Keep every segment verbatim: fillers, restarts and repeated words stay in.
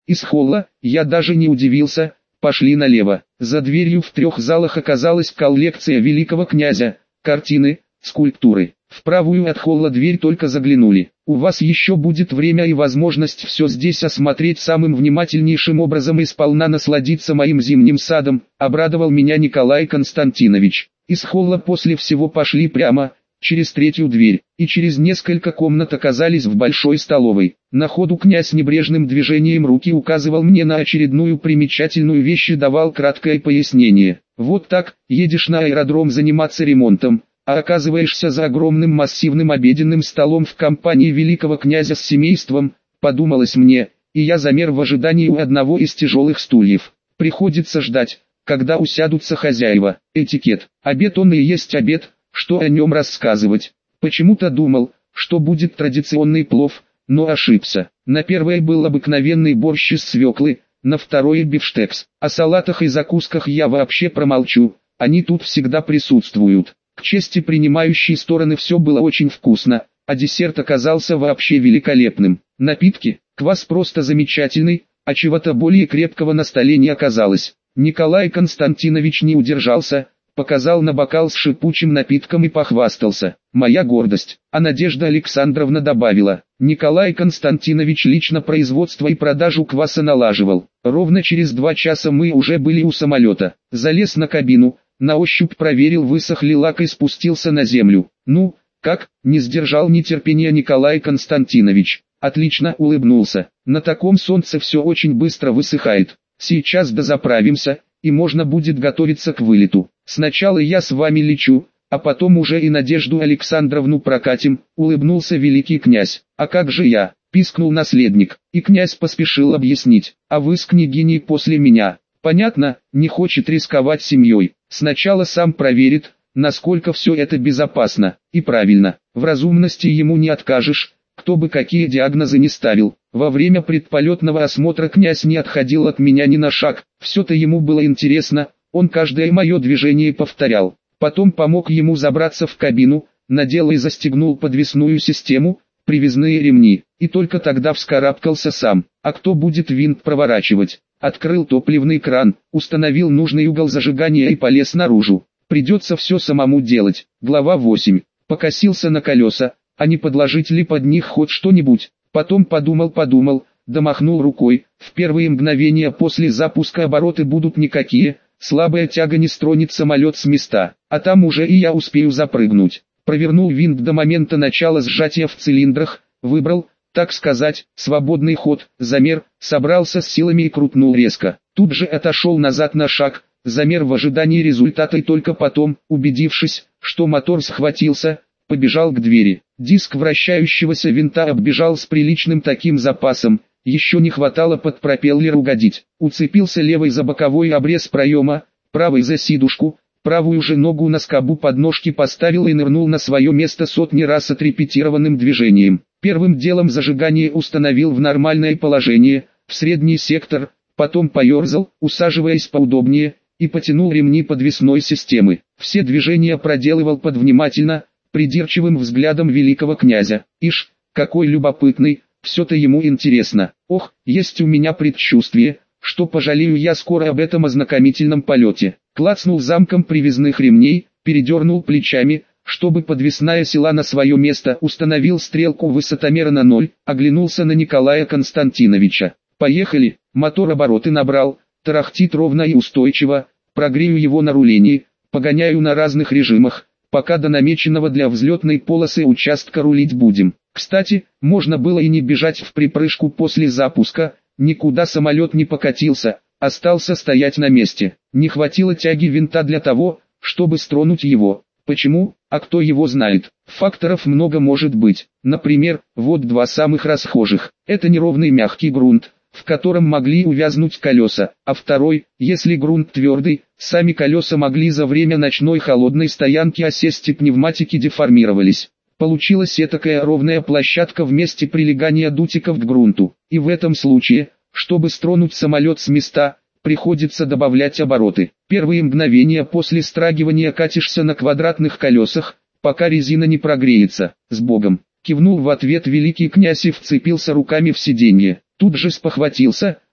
Из холла, я даже не удивился, пошли налево. За дверью в трех залах оказалась коллекция великого князя, картины, скульптуры. В правую от холла дверь только заглянули. У вас еще будет время и возможность все здесь осмотреть самым внимательнейшим образом и сполна насладиться моим зимним садом, обрадовал меня Николай Константинович. Из холла после всего пошли прямо, через третью дверь, и через несколько комнат оказались в большой столовой. На ходу князь небрежным движением руки указывал мне на очередную примечательную вещь и давал краткое пояснение. Вот так, едешь на аэродром заниматься ремонтом, а оказываешься за огромным массивным обеденным столом в компании великого князя с семейством, подумалось мне, и я замер в ожидании у одного из тяжелых стульев. Приходится ждать, когда усядутся хозяева. Этикет. Обед он и есть обед, что о нем рассказывать. Почему-то думал, что будет традиционный плов, но ошибся. На первое был обыкновенный борщ из свеклы, на второе бифштекс. О салатах и закусках я вообще промолчу, они тут всегда присутствуют. К чести принимающей стороны все было очень вкусно, а десерт оказался вообще великолепным. Напитки, квас просто замечательный, а чего-то более крепкого на столе не оказалось. Николай Константинович не удержался, показал на бокал с шипучим напитком и похвастался. Моя гордость. А Надежда Александровна добавила: Николай Константинович лично производство и продажу кваса налаживал. Ровно через два часа мы уже были у самолета. Залез на кабину, на ощупь проверил, высох ли лак и спустился на землю. Ну, как, не сдержал нетерпения Николай Константинович. Отлично, улыбнулся. На таком солнце все очень быстро высыхает. Сейчас дозаправимся, и можно будет готовиться к вылету. Сначала я с вами лечу, а потом уже и Надежду Александровну прокатим, улыбнулся великий князь. А как же я, пискнул наследник, и князь поспешил объяснить. А вы с княгиней после меня. Понятно, не хочет рисковать семьей. Сначала сам проверит, насколько все это безопасно, и правильно. В разумности ему не откажешь, кто бы какие диагнозы ни ставил. Во время предполетного осмотра князь не отходил от меня ни на шаг, все-то ему было интересно, он каждое мое движение повторял. Потом помог ему забраться в кабину, надел и застегнул подвесную систему, привязные ремни, и только тогда вскарабкался сам. А кто будет винт проворачивать? Открыл топливный кран, установил нужный угол зажигания и полез наружу. Придется все самому делать. Глава восемь. Покосился на колеса, а не подложить ли под них хоть что-нибудь. Потом подумал-подумал, да махнул рукой. В первые мгновения после запуска обороты будут никакие, слабая тяга не стронет самолет с места, а там уже и я успею запрыгнуть. Провернул винт до момента начала сжатия в цилиндрах, выбрал, так сказать, свободный ход, замер, собрался с силами и крутнул резко. Тут же отошел назад на шаг, замер в ожидании результата и только потом, убедившись, что мотор схватился, побежал к двери. Диск вращающегося винта оббежал с приличным таким запасом, еще не хватало под пропеллер угодить. Уцепился левой за боковой обрез проема, правой за сидушку, правую же ногу на скобу подножки поставил и нырнул на свое место сотни раз отрепетированным движением. Первым делом зажигание установил в нормальное положение, в средний сектор, потом поерзал, усаживаясь поудобнее, и потянул ремни подвесной системы. Все движения проделывал под внимательно, придирчивым взглядом великого князя. Ишь, какой любопытный, все-то ему интересно. Ох, есть у меня предчувствие, что пожалею я скоро об этом ознакомительном полете. Клацнул замком привязных ремней, передернул плечами, чтобы подвесная села на свое место, установил стрелку высотомера на ноль, оглянулся на Николая Константиновича. Поехали, мотор обороты набрал, тарахтит ровно и устойчиво, прогрею его на рулении, погоняю на разных режимах, пока до намеченного для взлетной полосы участка рулить будем. Кстати, можно было и не бежать в припрыжку после запуска, никуда самолет не покатился, остался стоять на месте. Не хватило тяги винта для того, чтобы стронуть его. Почему? А кто его знает? Факторов много может быть. Например, вот два самых расхожих. Это неровный мягкий грунт, в котором могли увязнуть колеса, а второй, если грунт твердый, сами колеса могли за время ночной холодной стоянки осесть и пневматики деформировались. Получилась этакая ровная площадка в месте прилегания дутиков к грунту. И в этом случае, чтобы стронуть самолет с места, приходится добавлять обороты. Первые мгновения после страгивания катишься на квадратных колесах, пока резина не прогреется. С Богом! Кивнул в ответ великий князь и вцепился руками в сиденье. Тут же спохватился,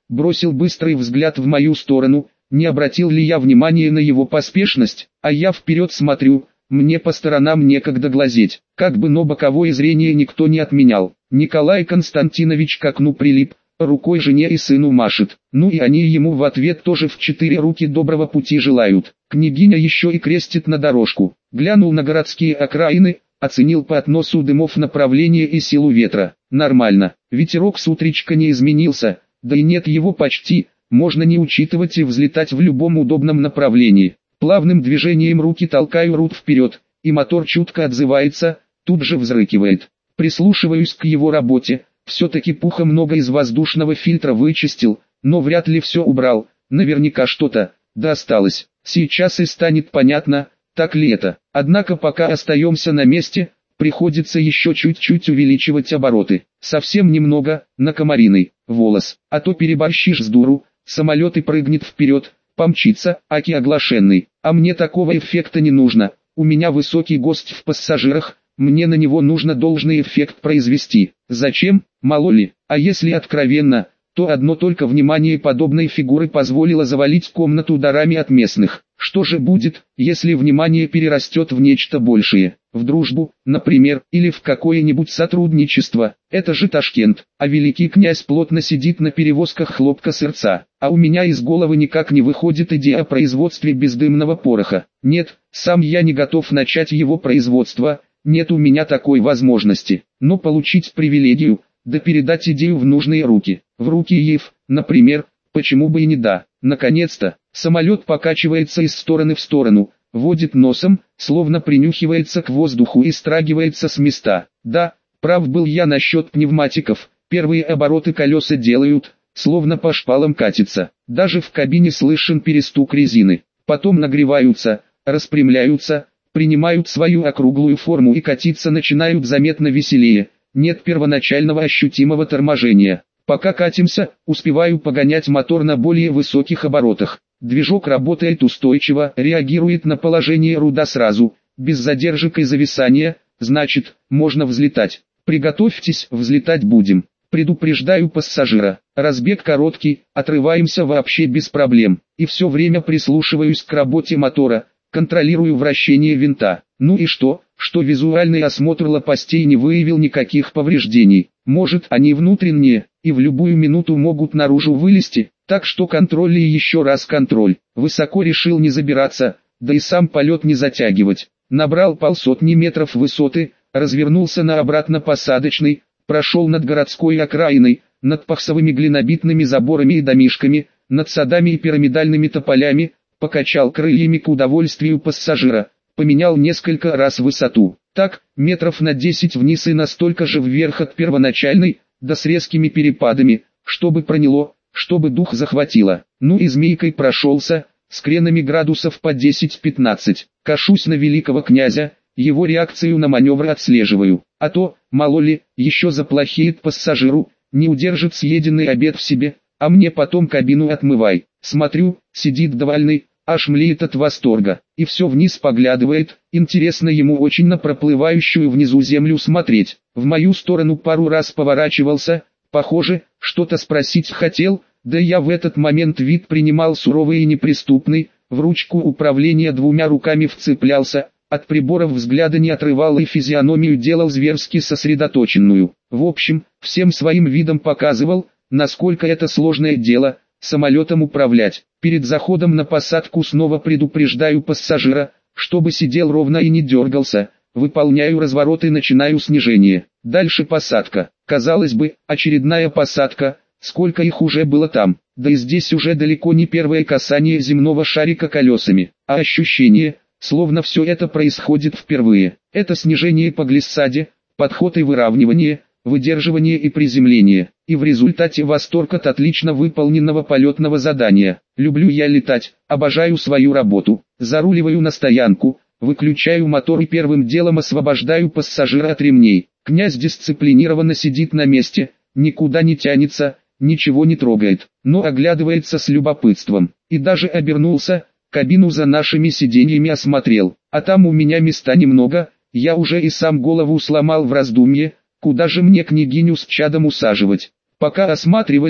бросил быстрый взгляд в мою сторону, не обратил ли я внимания на его поспешность, а я вперед смотрю, мне по сторонам некогда глазеть, как бы но боковое зрение никто не отменял. Николай Константинович к окну прилип, рукой жене и сыну машет, ну и они ему в ответ тоже в четыре руки доброго пути желают. Княгиня еще и крестит на дорожку, глянул на городские окраины, оценил по относу дымов направление и силу ветра. Нормально, ветерок с утречка не изменился, да и нет его почти, можно не учитывать и взлетать в любом удобном направлении. Плавным движением руки толкаю руль вперед, и мотор чутко отзывается, тут же взрыкивает. Прислушиваюсь к его работе, все-таки Пуха много из воздушного фильтра вычистил, но вряд ли все убрал, наверняка что-то, да осталось. Сейчас и станет понятно, так ли это. Однако пока остаемся на месте, приходится еще чуть-чуть увеличивать обороты. Совсем немного, на комариный волос, а то переборщишь с дуру, самолет и прыгнет вперед, помчится, аки оглашенный. А мне такого эффекта не нужно, у меня высокий гость в пассажирах, мне на него нужно должный эффект произвести. Зачем, мало ли, а если откровенно, то одно только внимание подобной фигуры позволило завалить комнату ударами от местных. Что же будет, если внимание перерастет в нечто большее, в дружбу, например, или в какое-нибудь сотрудничество? Это же Ташкент, а великий князь плотно сидит на перевозках хлопка сырца, а у меня из головы никак не выходит идея о производстве бездымного пороха. Нет, сам я не готов начать его производство, нет у меня такой возможности, но получить привилегию, да передать идею в нужные руки, в руки ЕФ, например, почему бы и не да. Наконец-то, самолет покачивается из стороны в сторону, водит носом, словно принюхивается к воздуху и страгивается с места. Да, прав был я насчет пневматиков, первые обороты колеса делают, словно по шпалам катится. Даже в кабине слышен перестук резины, потом нагреваются, распрямляются, принимают свою округлую форму и катиться начинают заметно веселее. Нет первоначального ощутимого торможения. Пока катимся, успеваю погонять мотор на более высоких оборотах. Движок работает устойчиво, реагирует на положение руда сразу, без задержек и зависания, значит, можно взлетать. Приготовьтесь, взлетать будем. Предупреждаю пассажира, разбег короткий, отрываемся вообще без проблем. И все время прислушиваюсь к работе мотора, контролирую вращение винта. Ну и что, что визуальный осмотр лопастей не выявил никаких повреждений. Может, они внутренние, и в любую минуту могут наружу вылезти, так что контроль и еще раз контроль. Высоко решил не забираться, да и сам полет не затягивать. Набрал полсотни метров высоты, развернулся на обратно-посадочный, прошел над городской окраиной, над пахсовыми глинобитными заборами и домишками, над садами и пирамидальными тополями, покачал крыльями к удовольствию пассажира, поменял несколько раз высоту. Так, метров на десять вниз и настолько же вверх от первоначальной, да с резкими перепадами, чтобы проняло, чтобы дух захватило. Ну и змейкой прошелся, с кренами градусов по десять-пятнадцать. Кашусь на великого князя, его реакцию на маневр отслеживаю. А то, мало ли, еще заплохеет пассажиру, не удержит съеденный обед в себе, а мне потом кабину отмывай. Смотрю, сидит довольный, аж млеет от восторга, и все вниз поглядывает, интересно ему очень на проплывающую внизу землю смотреть. В мою сторону пару раз поворачивался, похоже, что-то спросить хотел, да я в этот момент вид принимал суровый и неприступный, в ручку управления двумя руками вцеплялся, от приборов взгляда не отрывал и физиономию делал зверски сосредоточенную. В общем, всем своим видом показывал, насколько это сложное дело, самолетом управлять. Перед заходом на посадку снова предупреждаю пассажира, чтобы сидел ровно и не дергался. Выполняю разворот и начинаю снижение. Дальше посадка. Казалось бы, очередная посадка, сколько их уже было там. Да и здесь уже далеко не первое касание земного шарика колесами. А ощущение, словно все это происходит впервые. Это снижение по глиссаде, подход и выравнивание, выдерживание и приземление. И в результате восторг от отлично выполненного полетного задания. Люблю я летать, обожаю свою работу. Заруливаю на стоянку, выключаю мотор и первым делом освобождаю пассажира от ремней. Князь дисциплинированно сидит на месте, никуда не тянется, ничего не трогает, но оглядывается с любопытством. И даже обернулся, кабину за нашими сиденьями осмотрел. А там у меня места немного, я уже и сам голову сломал в раздумье, куда же мне княгиню с чадом усаживать. Пока осматривались,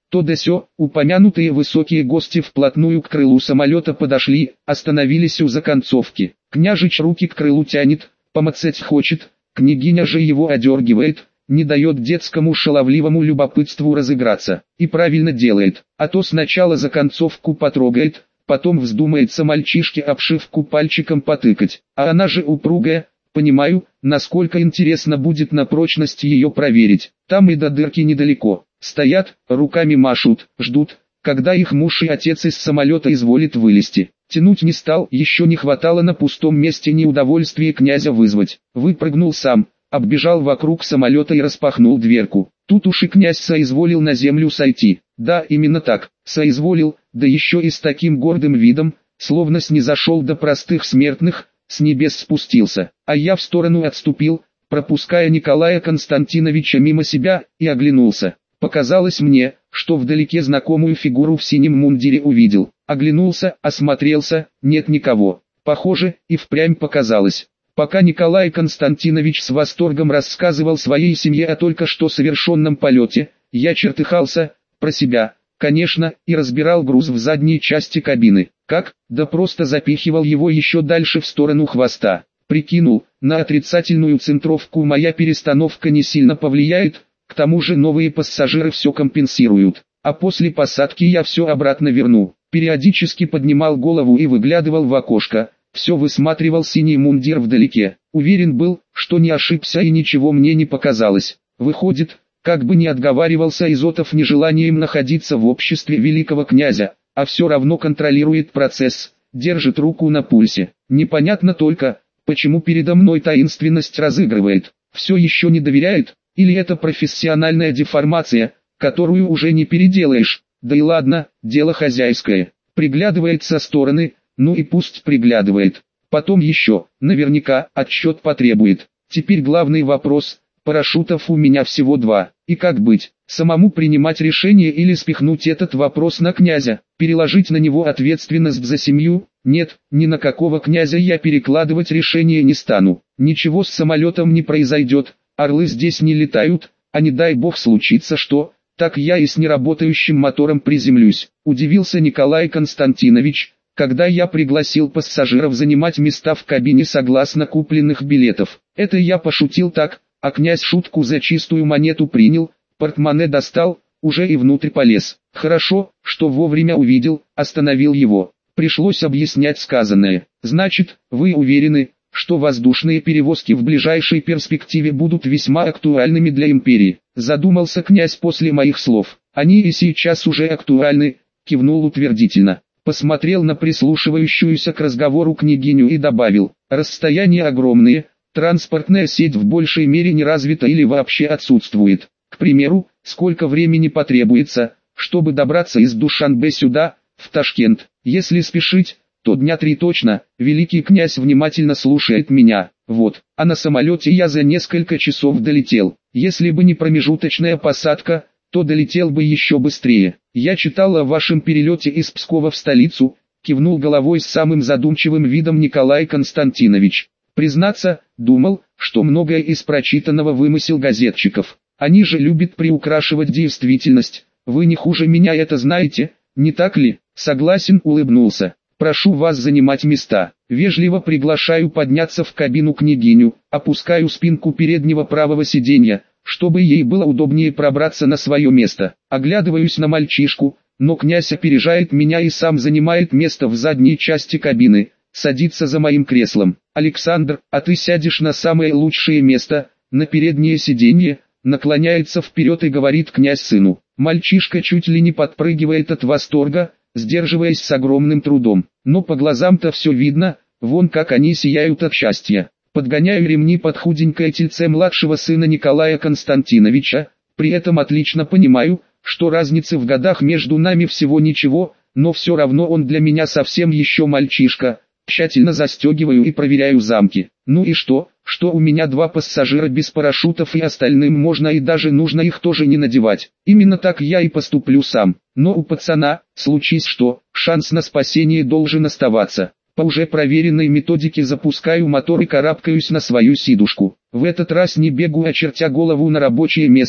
то да сё. Упомянутые высокие гости вплотную к крылу самолета подошли, остановились у законцовки. Княжич руки к крылу тянет, помацать хочет, княгиня же его одергивает, не дает детскому шаловливому любопытству разыграться. И правильно делает, а то сначала законцовку потрогает, потом вздумается мальчишке обшивку пальчиком потыкать, а она же упругая. Понимаю, насколько интересно будет на прочность ее проверить. Там и до дырки недалеко. Стоят, руками машут, ждут, когда их муж и отец из самолета изволит вылезти. Тянуть не стал, еще не хватало на пустом месте неудовольствие князя вызвать. Выпрыгнул сам, оббежал вокруг самолета и распахнул дверку. Тут уж и князь соизволил на землю сойти. Да, именно так, соизволил, да еще и с таким гордым видом, словно снизошел до простых смертных, с небес спустился, а я в сторону отступил, пропуская Николая Константиновича мимо себя, и оглянулся. Показалось мне, что вдалеке знакомую фигуру в синем мундире увидел. Оглянулся, осмотрелся, нет никого. Похоже, и впрямь показалось. Пока Николай Константинович с восторгом рассказывал своей семье о только что совершенном полете, я чертыхался, про себя, конечно, и разбирал груз в задней части кабины. Как? Да просто запихивал его еще дальше в сторону хвоста. Прикинул, на отрицательную центровку моя перестановка не сильно повлияет, к тому же новые пассажиры все компенсируют. А после посадки я все обратно верну. Периодически поднимал голову и выглядывал в окошко, все высматривал синий мундир вдалеке. Уверен был, что не ошибся и ничего мне не показалось. Выходит, как бы ни отговаривался Изотов нежеланием находиться в обществе великого князя, а все равно контролирует процесс, держит руку на пульсе. Непонятно только, почему передо мной таинственность разыгрывает, все еще не доверяет, или это профессиональная деформация, которую уже не переделаешь. Да и ладно, дело хозяйское. Приглядывает со стороны, ну и пусть приглядывает. Потом еще, наверняка, отчет потребует. Теперь главный вопрос, парашютов у меня всего два. И как быть, самому принимать решение или спихнуть этот вопрос на князя, переложить на него ответственность за семью? Нет, ни на какого князя я перекладывать решение не стану. Ничего с самолетом не произойдет, орлы здесь не летают, а не дай бог случится что, так я и с неработающим мотором приземлюсь. Удивился Николай Константинович, когда я пригласил пассажиров занимать места в кабине согласно купленных билетов. Это я пошутил так, а князь шутку за чистую монету принял, портмоне достал, уже и внутрь полез. Хорошо, что вовремя увидел, остановил его. Пришлось объяснять сказанное. Значит, вы уверены, что воздушные перевозки в ближайшей перспективе будут весьма актуальными для империи? Задумался князь после моих слов. Они и сейчас уже актуальны, кивнул утвердительно. Посмотрел на прислушивающуюся к разговору княгиню и добавил: расстояния огромные, транспортная сеть в большей мере не развита или вообще отсутствует. К примеру, сколько времени потребуется, чтобы добраться из Душанбе сюда, в Ташкент? Если спешить, то дня три точно. Великий князь внимательно слушает меня. Вот, а на самолете я за несколько часов долетел. Если бы не промежуточная посадка, то долетел бы еще быстрее. Я читал о вашем перелете из Пскова в столицу, кивнул головой с самым задумчивым видом Николай Константинович. Признаться, думал, что многое из прочитанного вымысел газетчиков. Они же любят приукрашивать действительность. Вы не хуже меня это знаете, не так ли? Согласен, улыбнулся. Прошу вас занимать места. Вежливо приглашаю подняться в кабину княгиню, опускаю спинку переднего правого сиденья, чтобы ей было удобнее пробраться на свое место. Оглядываюсь на мальчишку, но князь опережает меня и сам занимает место в задней части кабины, садится за моим креслом. Александр, а ты сядешь на самое лучшее место, на переднее сиденье, наклоняется вперед и говорит князь сыну. Мальчишка чуть ли не подпрыгивает от восторга, сдерживаясь с огромным трудом. Но по глазам-то все видно, вон как они сияют от счастья. Подгоняю ремни под худенькое тельце младшего сына Николая Константиновича, при этом отлично понимаю, что разницы в годах между нами всего ничего, но все равно он для меня совсем еще мальчишка. Тщательно застегиваю и проверяю замки. Ну и что, что у меня два пассажира без парашютов и остальным можно и даже нужно их тоже не надевать. Именно так я и поступлю сам. Но у пацана, случись что, шанс на спасение должен оставаться. По уже проверенной методике запускаю мотор и карабкаюсь на свою сидушку. В этот раз не бегу, очертя голову на рабочее место,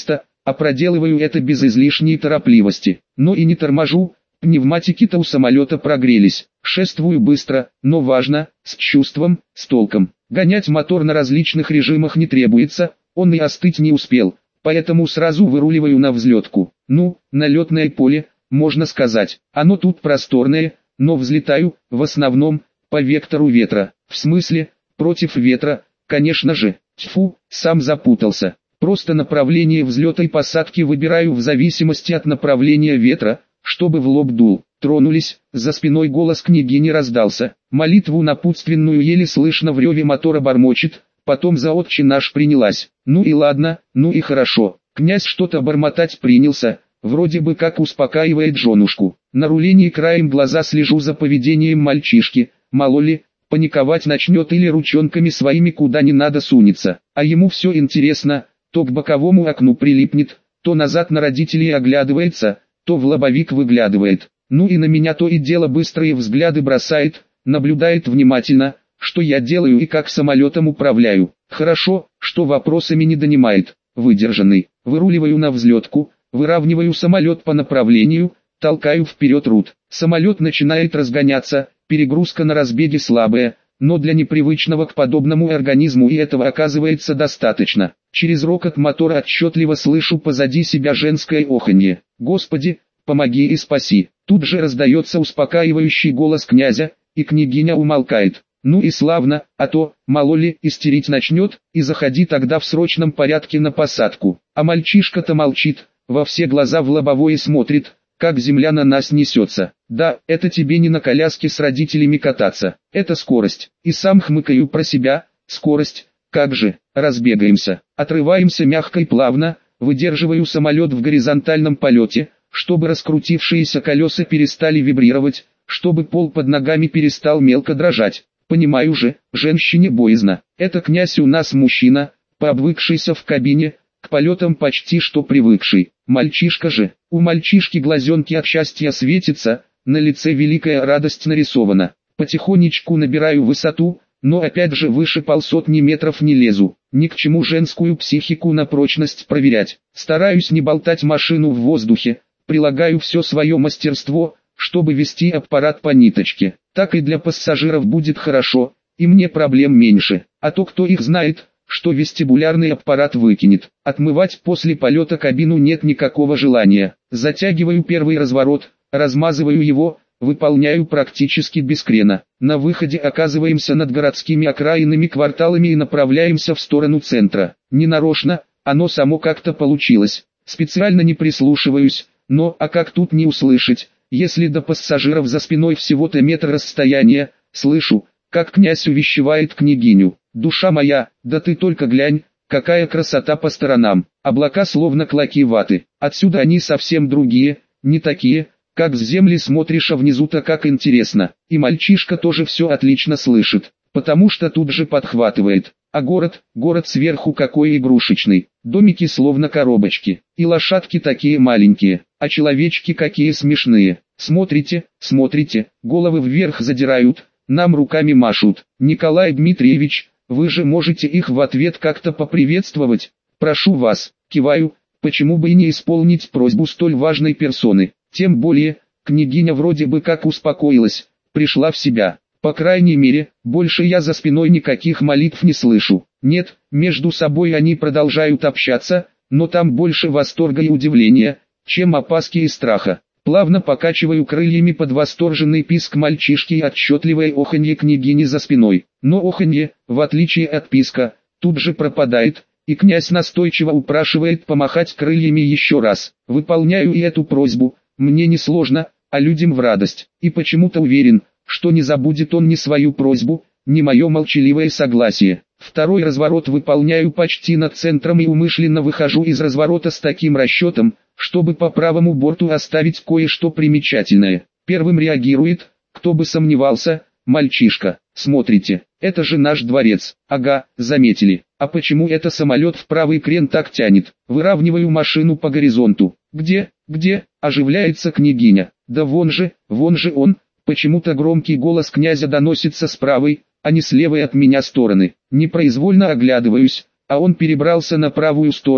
а проделываю это без излишней торопливости. Но и не торможу, пневматики-то у самолета прогрелись. Шествую быстро, но важно, с чувством, с толком. Гонять мотор на различных режимах не требуется, он и остыть не успел, поэтому сразу выруливаю на взлетку. Ну, на летное поле, можно сказать. Оно тут просторное, но взлетаю, в основном, по вектору ветра. В смысле, против ветра, конечно же. Тьфу, сам запутался. Просто направление взлета и посадки выбираю в зависимости от направления ветра, чтобы в лоб дул. Тронулись, за спиной голос княгини раздался. Молитву напутственную еле слышно в реве мотора бормочет, потом за отче наш принялась. Ну и ладно, ну и хорошо. Князь что-то бормотать принялся, вроде бы как успокаивает женушку. На рулении краем глаза слежу за поведением мальчишки, мало ли, паниковать начнет или ручонками своими куда не надо сунется. А ему все интересно, то к боковому окну прилипнет, то назад на родителей оглядывается, то в лобовик выглядывает. Ну и на меня то и дело быстрые взгляды бросает, наблюдает внимательно, что я делаю и как самолетом управляю. Хорошо, что вопросами не донимает. Выдержанный. Выруливаю на взлетку, выравниваю самолет по направлению, толкаю вперед рут. Самолет начинает разгоняться, перегрузка на разбеге слабая, но для непривычного к подобному организму и этого оказывается достаточно. Через рокот мотора отчетливо слышу позади себя женское оханье. Господи, помоги и спаси. Тут же раздается успокаивающий голос князя, и княгиня умолкает. Ну и славно, а то, мало ли, истерить начнет, и заходи тогда в срочном порядке на посадку. А мальчишка-то молчит, во все глаза в лобовое смотрит, как земля на нас несется. Да, это тебе не на коляске с родителями кататься, это скорость. И сам хмыкаю про себя, скорость, как же, разбегаемся, отрываемся мягко и плавно, выдерживаю самолет в горизонтальном полете, чтобы раскрутившиеся колеса перестали вибрировать, чтобы пол под ногами перестал мелко дрожать. Понимаю же, женщине боязно. Это князь у нас мужчина, пообвыкшийся в кабине, к полетам почти что привыкший. Мальчишка же, у мальчишки глазенки от счастья светятся, на лице великая радость нарисована. Потихонечку набираю высоту, но опять же выше полсотни метров не лезу. Ни к чему женскую психику на прочность проверять. Стараюсь не болтать машину в воздухе, прилагаю все свое мастерство, чтобы вести аппарат по ниточке. Так и для пассажиров будет хорошо, и мне проблем меньше. А то кто их знает, что вестибулярный аппарат выкинет. Отмывать после полета кабину нет никакого желания. Затягиваю первый разворот, размазываю его, выполняю практически без крена. На выходе оказываемся над городскими окраинными кварталами и направляемся в сторону центра. Ненарочно, оно само как-то получилось. Специально не прислушиваюсь, но а как тут не услышать, если до пассажиров за спиной всего-то метр расстояния, слышу, как князь увещевает княгиню. Душа моя, да ты только глянь, какая красота по сторонам. Облака словно клоки ваты. Отсюда они совсем другие, не такие, как с земли смотришь, а внизу-то как интересно. И мальчишка тоже все отлично слышит, потому что тут же подхватывает. А город, город сверху какой игрушечный. Домики словно коробочки. И лошадки такие маленькие, а человечки какие смешные. Смотрите, смотрите, головы вверх задирают, нам руками машут. Николай Дмитриевич, вы же можете их в ответ как-то поприветствовать. Прошу вас, киваю, почему бы и не исполнить просьбу столь важной персоны. Тем более, княгиня вроде бы как успокоилась, пришла в себя. По крайней мере, больше я за спиной никаких молитв не слышу. Нет, между собой они продолжают общаться, но там больше восторга и удивления, чем опаски и страха. Плавно покачиваю крыльями под восторженный писк мальчишки и отчетливое оханье княгини за спиной. Но оханье, в отличие от писка, тут же пропадает, и князь настойчиво упрашивает помахать крыльями еще раз. Выполняю и эту просьбу, мне не сложно, а людям в радость. И почему-то уверен, что не забудет он ни свою просьбу, ни мое молчаливое согласие. Второй разворот выполняю почти над центром и умышленно выхожу из разворота с таким расчетом, чтобы по правому борту оставить кое-что примечательное. Первым реагирует, кто бы сомневался, мальчишка. Смотрите, это же наш дворец. Ага, заметили. А почему это самолет в правый крен так тянет? Выравниваю машину по горизонту. Где, где, оживляется княгиня. Да вон же, вон же он. Почему-то громкий голос князя доносится с правой, а не с левой от меня стороны. Непроизвольно оглядываюсь, а он перебрался на правую сторону,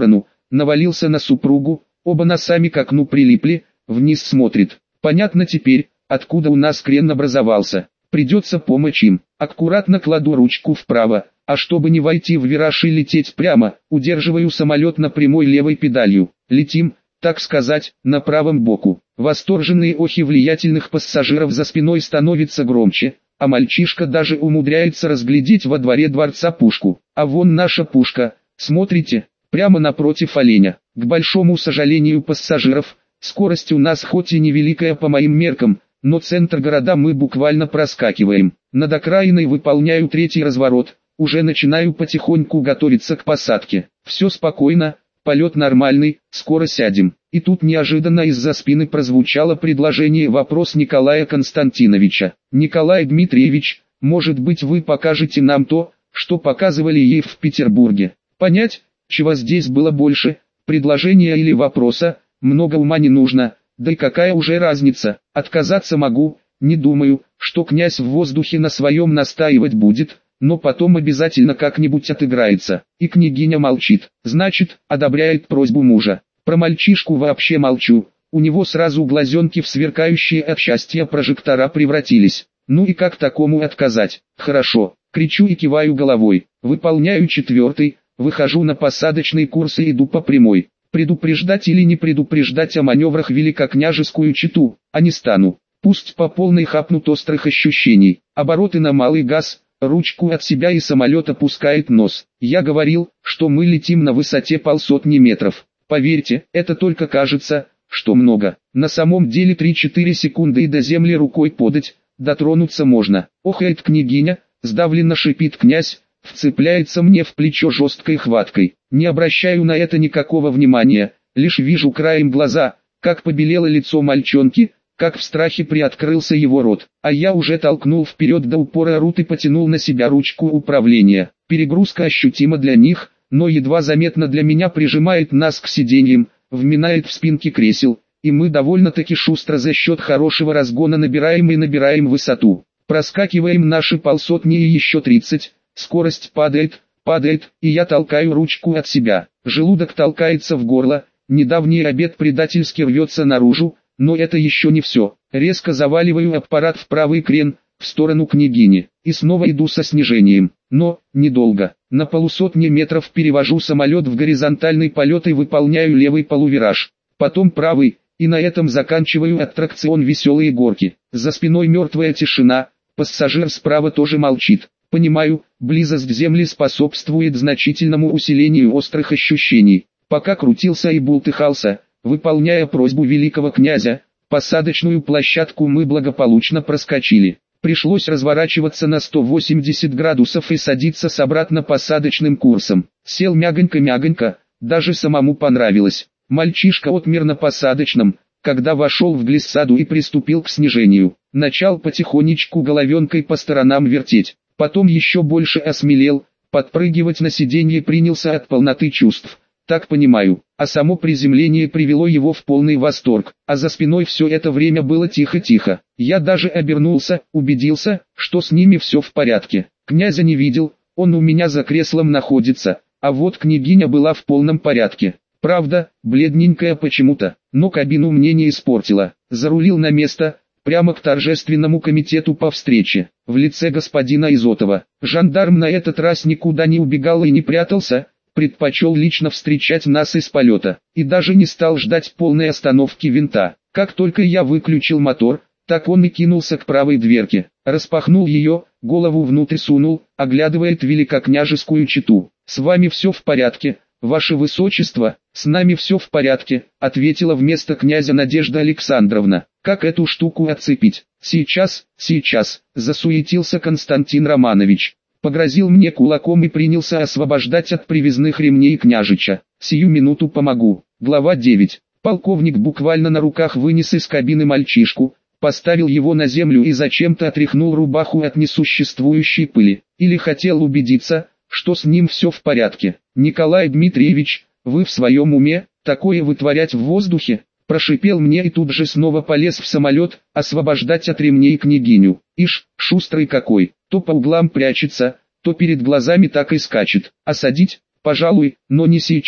навалился на супругу, оба носами к окну прилипли, вниз смотрит. Понятно теперь, откуда у нас крен образовался. Придется помочь им. Аккуратно кладу ручку вправо, а чтобы не войти в вираж и лететь прямо, удерживаю самолет на прямой левой педалью. Летим, так сказать, на правом боку. Восторженные охи влиятельных пассажиров за спиной становятся громче, а мальчишка даже умудряется разглядеть во дворе дворца пушку. А вон наша пушка, смотрите, прямо напротив оленя. К большому сожалению пассажиров, скорость у нас хоть и невеликая по моим меркам, но центр города мы буквально проскакиваем. Над окраиной выполняю третий разворот, уже начинаю потихоньку готовиться к посадке. Все спокойно, полет нормальный, скоро сядем. И тут неожиданно из-за спины прозвучало предложение вопрос Николая Константиновича. «Николай Дмитриевич, может быть вы покажете нам то, что показывали ей в Петербурге?» Понять, чего здесь было больше, предложения или вопроса, много ума не нужно. Да и какая уже разница, отказаться могу, не думаю, что князь в воздухе на своем настаивать будет, но потом обязательно как-нибудь отыграется. И княгиня молчит, значит, одобряет просьбу мужа. Про мальчишку вообще молчу, у него сразу глазенки в сверкающие от счастья прожектора превратились. Ну и как такому отказать? Хорошо, кричу и киваю головой, выполняю четвертый, выхожу на посадочный курс и иду по прямой. Предупреждать или не предупреждать о маневрах великокняжескую чету, а не стану. Пусть по полной хапнут острых ощущений. Обороты на малый газ, ручку от себя и самолет опускает нос. Я говорил, что мы летим на высоте полсотни метров. Поверьте, это только кажется, что много. На самом деле три-четыре секунды и до земли рукой подать, дотронуться можно. Охает княгиня, сдавленно шипит князь, вцепляется мне в плечо жесткой хваткой. Не обращаю на это никакого внимания, лишь вижу краем глаза, как побелело лицо мальчонки, как в страхе приоткрылся его рот. А я уже толкнул вперед до упора рут и потянул на себя ручку управления. Перегрузка ощутима для них, но едва заметно для меня прижимает нас к сиденьям, вминает в спинки кресел, и мы довольно-таки шустро за счет хорошего разгона набираем и набираем высоту. Проскакиваем наши полсотни и еще тридцать. Скорость падает, падает, и я толкаю ручку от себя. Желудок толкается в горло, недавний обед предательски рвется наружу, но это еще не все. Резко заваливаю аппарат в правый крен, в сторону княгини, и снова иду со снижением. Но, недолго. На полусотни метров перевожу самолет в горизонтальный полет и выполняю левый полувираж. Потом правый, и на этом заканчиваю аттракцион «Веселые горки». За спиной мертвая тишина, пассажир справа тоже молчит. Понимаю, близость земли способствует значительному усилению острых ощущений. Пока крутился и бултыхался, выполняя просьбу великого князя, посадочную площадку мы благополучно проскочили. Пришлось разворачиваться на сто восемьдесят градусов и садиться с обратно посадочным курсом. Сел мягонько-мягонько, даже самому понравилось. Мальчишка отмер на посадочном, когда вошел в глиссаду и приступил к снижению. Начал потихонечку головенкой по сторонам вертеть. Потом еще больше осмелел, подпрыгивать на сиденье принялся от полноты чувств. Так понимаю, а само приземление привело его в полный восторг, а за спиной все это время было тихо-тихо. Я даже обернулся, убедился, что с ними все в порядке. Князя не видел, он у меня за креслом находится, а вот княгиня была в полном порядке. Правда, бледненькая почему-то, но кабину мне не испортила. Зарулил на место, прямо к торжественному комитету по встрече, в лице господина Изотова. Жандарм на этот раз никуда не убегал и не прятался, предпочел лично встречать нас из полета, и даже не стал ждать полной остановки винта. Как только я выключил мотор, так он и кинулся к правой дверке, распахнул ее, голову внутрь сунул, оглядывает великокняжескую чету. «С вами все в порядке, ваше высочество?» «С нами все в порядке», — ответила вместо князя Надежда Александровна. «Как эту штуку отцепить?» «Сейчас, сейчас», — засуетился Константин Романович. Погрозил мне кулаком и принялся освобождать от привязных ремней княжича. «Сию минуту помогу». Глава девять. Полковник буквально на руках вынес из кабины мальчишку, поставил его на землю и зачем-то отряхнул рубаху от несуществующей пыли. Или хотел убедиться, что с ним все в порядке. «Николай Дмитриевич, вы в своем уме, такое вытворять в воздухе?» Прошипел мне и тут же снова полез в самолет, освобождать от ремней княгиню. Ишь, шустрый какой, то по углам прячется, то перед глазами так и скачет. Осадить? Пожалуй, но не сейчас.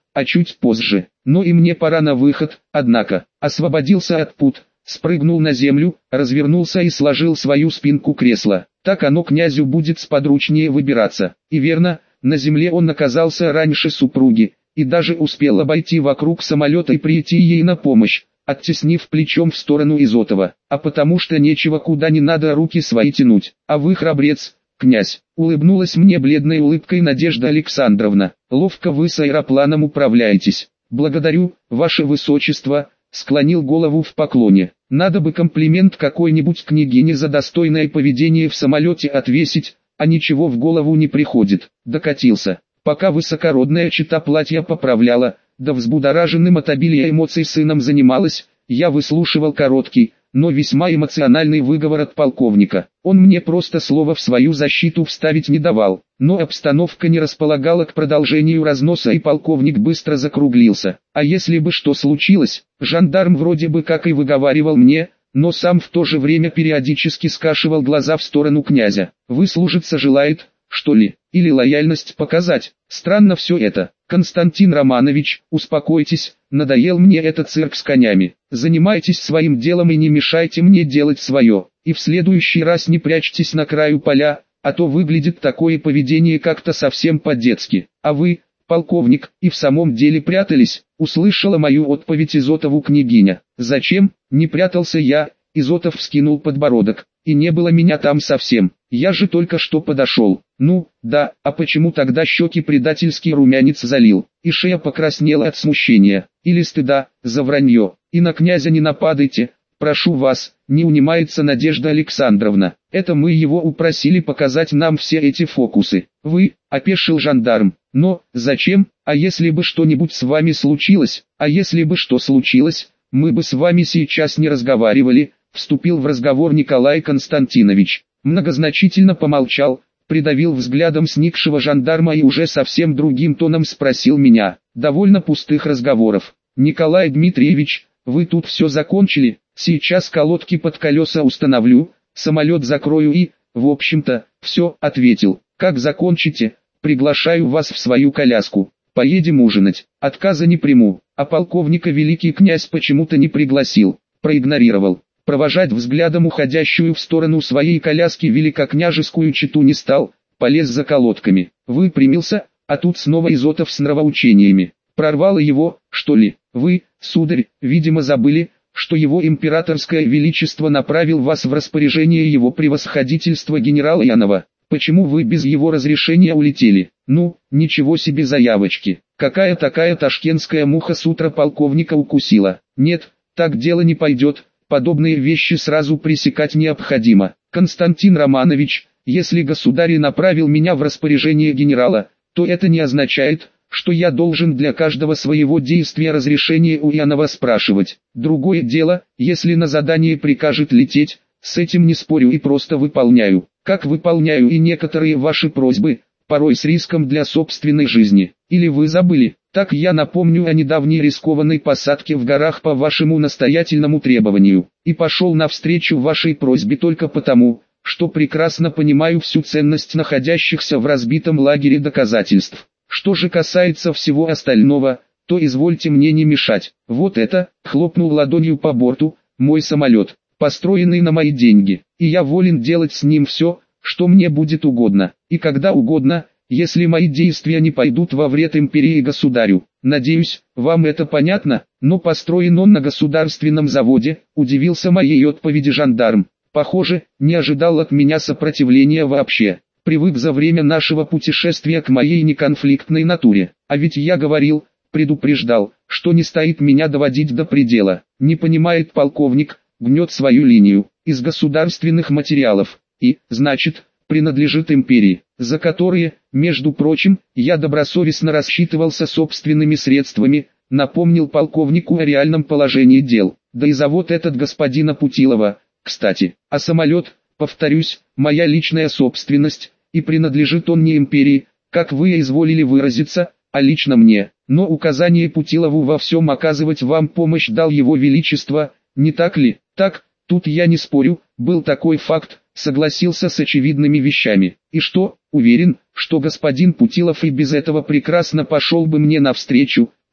а чуть позже. Но и мне пора на выход, однако, освободился от пут, спрыгнул на землю, развернулся и сложил свою спинку кресла. Так оно князю будет сподручнее выбираться. И верно, на земле он оказался раньше супруги, и даже успел обойти вокруг самолета и прийти ей на помощь, оттеснив плечом в сторону Изотова. А потому что нечего куда не надо руки свои тянуть. А вы храбрец, князь. Улыбнулась мне бледной улыбкой Надежда Александровна. Ловко вы с аэропланом управляетесь. Благодарю, ваше высочество, склонил голову в поклоне. Надо бы комплимент какой-нибудь княгине за достойное поведение в самолете отвесить, а ничего в голову не приходит. Докатился. Пока высокородная чета платья поправляла, да взбудораженным от обилия эмоций сыном занималась, я выслушивал короткий, но весьма эмоциональный выговор от полковника. Он мне просто слово в свою защиту вставить не давал, но обстановка не располагала к продолжению разноса, и полковник быстро закруглился. А если бы что случилось, жандарм вроде бы как и выговаривал мне, но сам в то же время периодически скашивал глаза в сторону князя. Выслужиться желает, что ли, или лояльность показать? Странно все это. Константин Романович, успокойтесь, надоел мне этот цирк с конями. Занимайтесь своим делом и не мешайте мне делать свое. И в следующий раз не прячьтесь на краю поля, а то выглядит такое поведение как-то совсем по-детски. А вы, полковник, и в самом деле прятались? Услышала мою отповедь Изотову княгиня. Зачем? Не прятался я. Изотов вскинул подбородок. И не было меня там совсем. Я же только что подошел. Ну, да, а почему тогда щеки предательский румянец залил, и шея покраснела от смущения, или стыда, за вранье. И на князя не нападайте, прошу вас, не унимается Надежда Александровна. Это мы его упросили показать нам все эти фокусы. Вы, опешил жандарм. Но, зачем? А если бы что-нибудь с вами случилось? А если бы что случилось, мы бы с вами сейчас не разговаривали. Вступил в разговор Николай Константинович. Многозначительно помолчал, придавил взглядом сникшего жандарма и уже совсем другим тоном спросил меня. Довольно пустых разговоров. Николай Дмитриевич, вы тут все закончили? Сейчас колодки под колеса установлю, самолет закрою и, в общем-то, все, ответил. Как закончите, приглашаю вас в свою коляску. Поедем ужинать. Отказа не приму. А полковника великий князь почему-то не пригласил. Проигнорировал. Провожать взглядом уходящую в сторону своей коляски великокняжескую чету не стал, полез за колодками. Выпрямился, а тут снова Изотов с нравоучениями. Прорвало его, что ли? Вы, сударь, видимо забыли, что его императорское величество направил вас в распоряжение его превосходительства генерала Янова. Почему вы без его разрешения улетели? Ну, ничего себе заявочки. Какая такая ташкентская муха с утра полковника укусила? Нет, так дело не пойдет. Подобные вещи сразу пресекать необходимо. Константин Романович, если государь направил меня в распоряжение генерала, то это не означает, что я должен для каждого своего действия разрешение у Янова спрашивать. Другое дело, если на задание прикажет лететь, с этим не спорю и просто выполняю. Как выполняю и некоторые ваши просьбы, порой с риском для собственной жизни. Или вы забыли? Так я напомню о недавней рискованной посадке в горах по вашему настоятельному требованию, и пошел навстречу вашей просьбе только потому, что прекрасно понимаю всю ценность находящихся в разбитом лагере доказательств. Что же касается всего остального, то извольте мне не мешать. Вот это, хлопнул ладонью по борту, мой самолет, построенный на мои деньги, и я волен делать с ним все, что мне будет угодно, и когда угодно, если мои действия не пойдут во вред империи и государю. Надеюсь, вам это понятно, но построен он на государственном заводе, удивился моей отповеди жандарм. Похоже, не ожидал от меня сопротивления вообще. Привык за время нашего путешествия к моей неконфликтной натуре. А ведь я говорил, предупреждал, что не стоит меня доводить до предела. Не понимает полковник, гнет свою линию, из государственных материалов, и, значит, принадлежит империи, за которые, между прочим, я добросовестно рассчитывался собственными средствами, напомнил полковнику о реальном положении дел. Да и завод этот господина Путилова, кстати, а самолет, повторюсь, моя личная собственность, и принадлежит он не империи, как вы изволили выразиться, а лично мне. Но указание Путилову во всем оказывать вам помощь дал его величество, не так ли? Так, тут я не спорю, был такой факт, согласился с очевидными вещами. И что, уверен, что господин Путилов и без этого прекрасно пошел бы мне навстречу,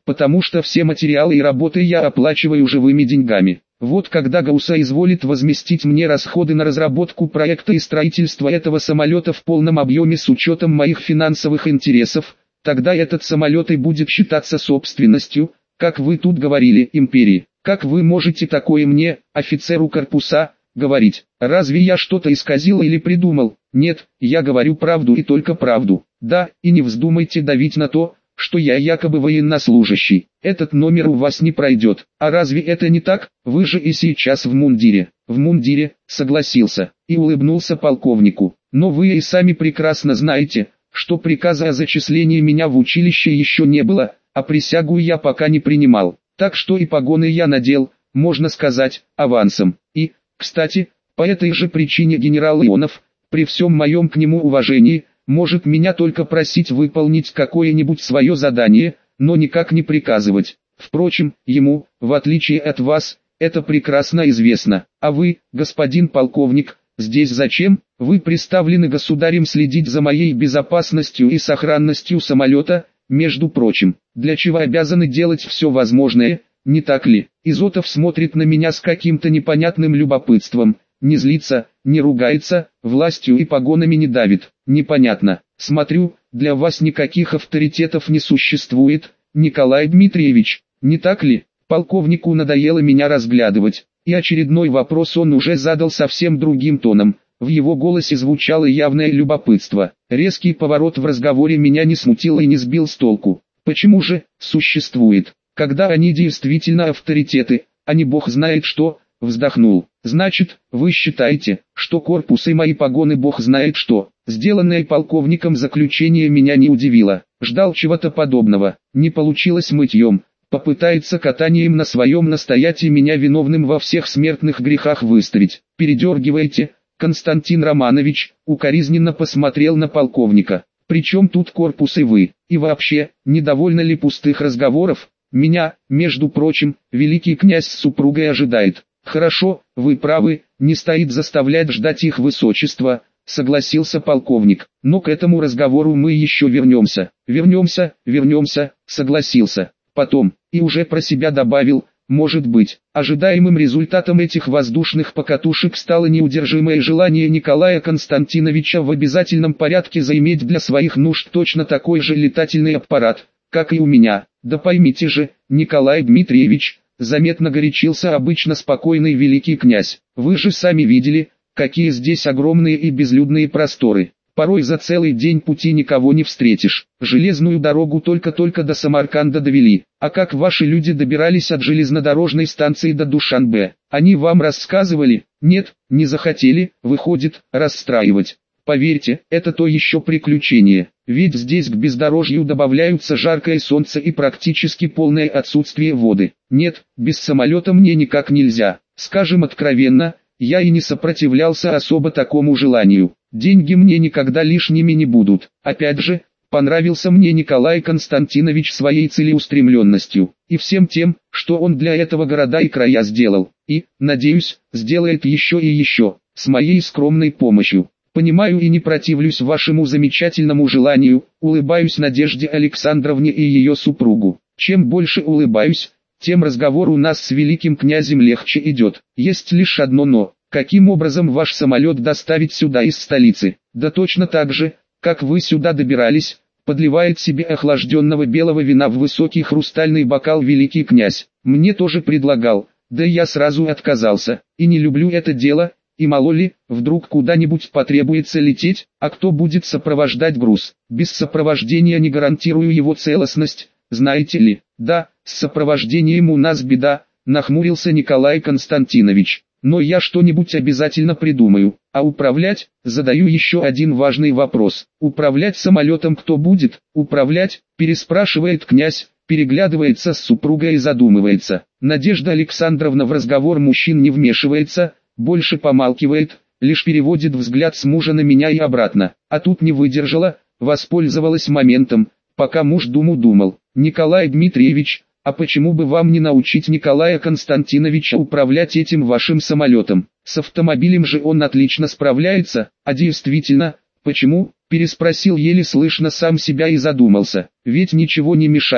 потому что все материалы и работы я оплачиваю живыми деньгами. Вот когда Гауса изволит возместить мне расходы на разработку проекта и строительство этого самолета в полном объеме с учетом моих финансовых интересов, тогда этот самолет и будет считаться собственностью, как вы тут говорили, империи. Как вы можете такое мне, офицеру корпуса, говорить? Разве я что-то исказил или придумал? Нет, я говорю правду и только правду. Да, и не вздумайте давить на то, что я якобы военнослужащий. Этот номер у вас не пройдет. А разве это не так? Вы же и сейчас в мундире. В мундире, согласился, и улыбнулся полковнику. Но вы и сами прекрасно знаете, что приказа о зачислении меня в училище еще не было, а присягу я пока не принимал. Так что и погоны я надел, можно сказать, авансом. И, кстати, по этой же причине генерал Ионов, при всем моем к нему уважении, может меня только просить выполнить какое-нибудь свое задание, но никак не приказывать. Впрочем, ему, в отличие от вас, это прекрасно известно. А вы, господин полковник, здесь зачем? Вы приставлены государем следить за моей безопасностью и сохранностью самолета, между прочим, для чего обязаны делать все возможное, не так ли? Изотов смотрит на меня с каким-то непонятным любопытством. Не злится, не ругается, властью и погонами не давит. Непонятно. Смотрю, для вас никаких авторитетов не существует, Николай Дмитриевич, не так ли? Полковнику надоело меня разглядывать, и очередной вопрос он уже задал совсем другим тоном. В его голосе звучало явное любопытство. Резкий поворот в разговоре меня не смутил и не сбил с толку. Почему же существует? Когда они действительно авторитеты, а не бог знает что, вздохнул. Значит, вы считаете, что корпус и мои погоны бог знает что? Сделанное полковником заключение меня не удивило. Ждал чего-то подобного. Не получилось мытьем. Попытается катанием на своем настоять и меня виновным во всех смертных грехах выставить. Передергиваете, Константин Романович, укоризненно посмотрел на полковника. Причем тут корпус и вы? И вообще, недовольно ли пустых разговоров? Меня, между прочим, великий князь с супругой ожидает. Хорошо, вы правы, не стоит заставлять ждать их высочество, согласился полковник. Но к этому разговору мы еще вернемся. Вернемся, вернемся, согласился. Потом, и уже про себя добавил, может быть, ожидаемым результатом этих воздушных покатушек стало неудержимое желание Николая Константиновича в обязательном порядке заиметь для своих нужд точно такой же летательный аппарат, как и у меня. Да поймите же, Николай Дмитриевич, заметно горячился обычно спокойный великий князь. Вы же сами видели, какие здесь огромные и безлюдные просторы. Порой за целый день пути никого не встретишь. Железную дорогу только-только до Самарканда довели. А как ваши люди добирались от железнодорожной станции до Душанбе? Они вам рассказывали? Нет, не захотели, выходит, расстраивать. Поверьте, это то еще приключение. Ведь здесь к бездорожью добавляются жаркое солнце и практически полное отсутствие воды. Нет, без самолета мне никак нельзя. Скажем откровенно, я и не сопротивлялся особо такому желанию. Деньги мне никогда лишними не будут. Опять же, понравился мне Николай Константинович своей целеустремленностью, и всем тем, что он для этого города и края сделал, и, надеюсь, сделает еще и еще, с моей скромной помощью. Понимаю и не противлюсь вашему замечательному желанию, улыбаюсь Надежде Александровне и ее супругу. Чем больше улыбаюсь, тем разговор у нас с великим князем легче идет. Есть лишь одно но. Каким образом ваш самолет доставить сюда из столицы? Да точно так же, как вы сюда добирались, подливает себе охлажденного белого вина в высокий хрустальный бокал великий князь. Мне тоже предлагал, да я сразу отказался, и не люблю это дело, и мало ли, вдруг куда-нибудь потребуется лететь, а кто будет сопровождать груз? Без сопровождения не гарантирую его целостность, знаете ли. Да, с сопровождением у нас беда, нахмурился Николай Константинович. Но я что-нибудь обязательно придумаю. А управлять? Задаю еще один важный вопрос. Управлять самолетом кто будет? Управлять? Переспрашивает князь, переглядывается с супругой и задумывается. Надежда Александровна в разговор мужчин не вмешивается, больше помалкивает, лишь переводит взгляд с мужа на меня и обратно. А тут не выдержала, воспользовалась моментом, пока муж думу думал. Николай Дмитриевич, а почему бы вам не научить Николая Константиновича управлять этим вашим самолетом? С автомобилем же он отлично справляется, а действительно, почему? Переспросил еле слышно сам себя и задумался. Ведь ничего не мешает,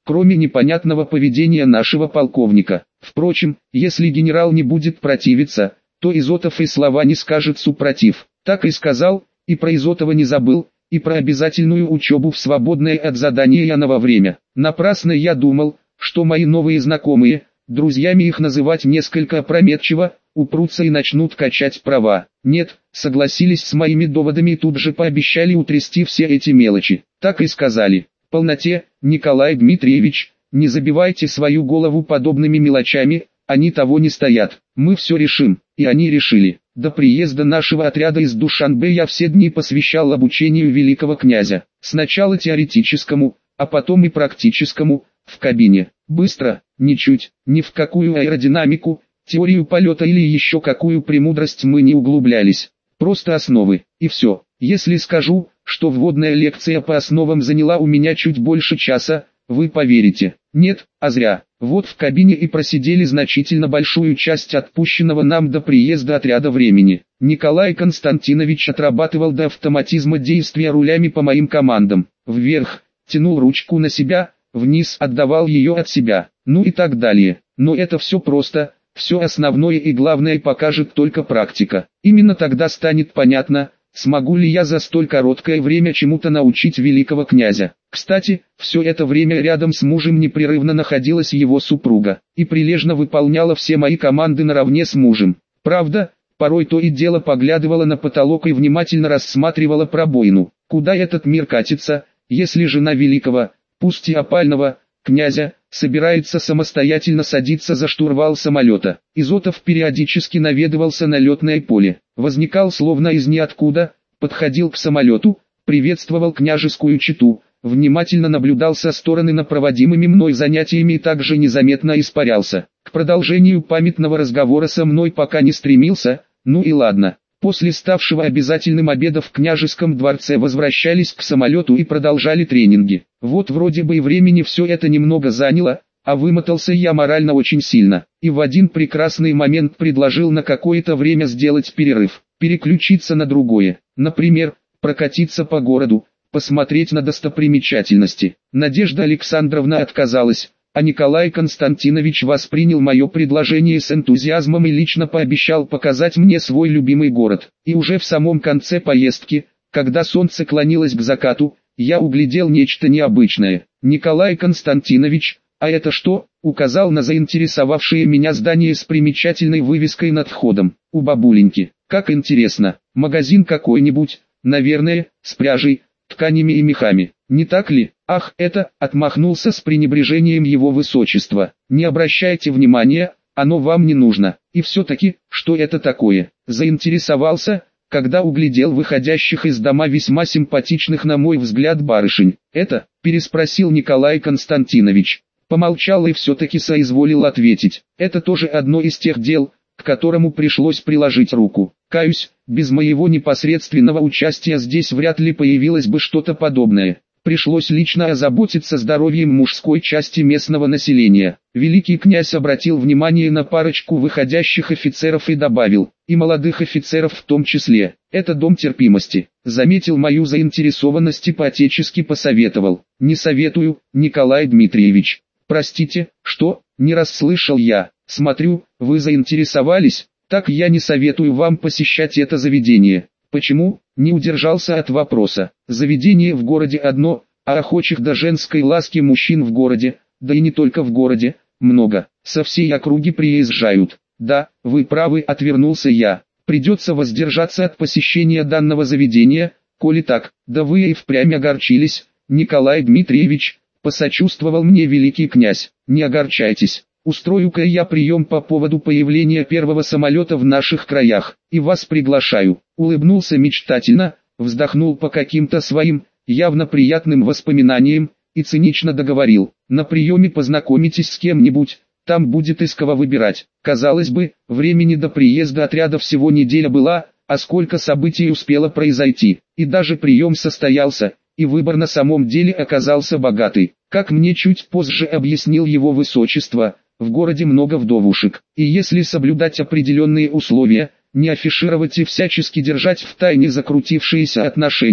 кроме непонятного поведения нашего полковника. Впрочем, если генерал не будет противиться, то Изотов и слова не скажет супротив. Так и сказал, и про Изотова не забыл, и про обязательную учебу в свободное от задания Янова время. Напрасно я думал, что мои новые знакомые, друзьями их называть несколько опрометчиво, упрутся и начнут качать права. Нет, согласились с моими доводами и тут же пообещали утрясти все эти мелочи. Так и сказали. Полноте, Николай Дмитриевич, не забивайте свою голову подобными мелочами, они того не стоят. Мы все решим, и они решили. До приезда нашего отряда из Душанбе я все дни посвящал обучению великого князя. Сначала теоретическому, а потом и практическому, в кабине. Быстро, ничуть, ни в какую аэродинамику, теорию полета или еще какую премудрость мы не углублялись. Просто основы, и все. Если скажу, что вводная лекция по основам заняла у меня чуть больше часа, вы поверите. Нет, а зря. Вот в кабине и просидели значительно большую часть отпущенного нам до приезда отряда времени. Николай Константинович отрабатывал до автоматизма действия рулями по моим командам. Вверх, тянул ручку на себя, вниз отдавал ее от себя, ну и так далее. Но это все просто, все основное и главное покажет только практика. Именно тогда станет понятно, смогу ли я за столь короткое время чему-то научить великого князя. Кстати, все это время рядом с мужем непрерывно находилась его супруга, и прилежно выполняла все мои команды наравне с мужем. Правда, порой то и дело поглядывала на потолок и внимательно рассматривала пробоину. Куда этот мир катится, если жена великого, пусть и опального, князя, собирается самостоятельно садиться за штурвал самолета? Изотов периодически наведывался на летное поле, возникал словно из ниоткуда, подходил к самолету, приветствовал княжескую чету, внимательно наблюдал со стороны на проводимыми мной занятиями и также незаметно испарялся. К продолжению памятного разговора со мной пока не стремился, ну и ладно. После ставшего обязательным обеда в княжеском дворце возвращались к самолету и продолжали тренинги. Вот вроде бы и времени все это немного заняло, а вымотался я морально очень сильно. И в один прекрасный момент предложил на какое-то время сделать перерыв, переключиться на другое. Например, прокатиться по городу, посмотреть на достопримечательности. Надежда Александровна отказалась, а Николай Константинович воспринял мое предложение с энтузиазмом и лично пообещал показать мне свой любимый город. И уже в самом конце поездки, когда солнце клонилось к закату, я углядел нечто необычное. Николай Константинович, а это что? Указал на заинтересовавшее меня здание с примечательной вывеской над входом. У бабуленьки. Как интересно, магазин какой-нибудь, наверное, с пряжей, тканями и мехами. Не так ли? Ах, это, отмахнулся с пренебрежением его высочества. Не обращайте внимания, оно вам не нужно. И все-таки, что это такое? Заинтересовался, когда углядел выходящих из дома весьма симпатичных на мой взгляд барышень. Это, переспросил Николай Константинович. Помолчал и все-таки соизволил ответить. Это тоже одно из тех дел, к которому пришлось приложить руку. Каюсь, без моего непосредственного участия здесь вряд ли появилось бы что-то подобное. Пришлось лично озаботиться здоровьем мужской части местного населения. Великий князь обратил внимание на парочку выходящих офицеров и добавил, и молодых офицеров в том числе. Это дом терпимости. Заметил мою заинтересованность и по-отечески посоветовал. Не советую, Николай Дмитриевич. Простите, что? Не расслышал я. Смотрю, вы заинтересовались, так я не советую вам посещать это заведение. Почему? Не удержался от вопроса. Заведение в городе одно, а охочих до женской ласки мужчин в городе, да и не только в городе, много. Со всей округи приезжают. Да, вы правы, отвернулся я. Придется воздержаться от посещения данного заведения, коли так. Да вы и впрямь огорчились, Николай Дмитриевич, посочувствовал мне великий князь. Не огорчайтесь. Устрою-ка я прием по поводу появления первого самолета в наших краях, и вас приглашаю. Улыбнулся мечтательно, вздохнул по каким-то своим, явно приятным воспоминаниям, и цинично договорил. На приеме познакомитесь с кем-нибудь, там будет из кого выбирать. Казалось бы, времени до приезда отряда всего неделя была, а сколько событий успело произойти. И даже прием состоялся, и выбор на самом деле оказался богатый. Как мне чуть позже объяснил его высочество, в городе много вдовушек, и если соблюдать определенные условия, не афишировать и всячески держать в тайне закрутившиеся отношения,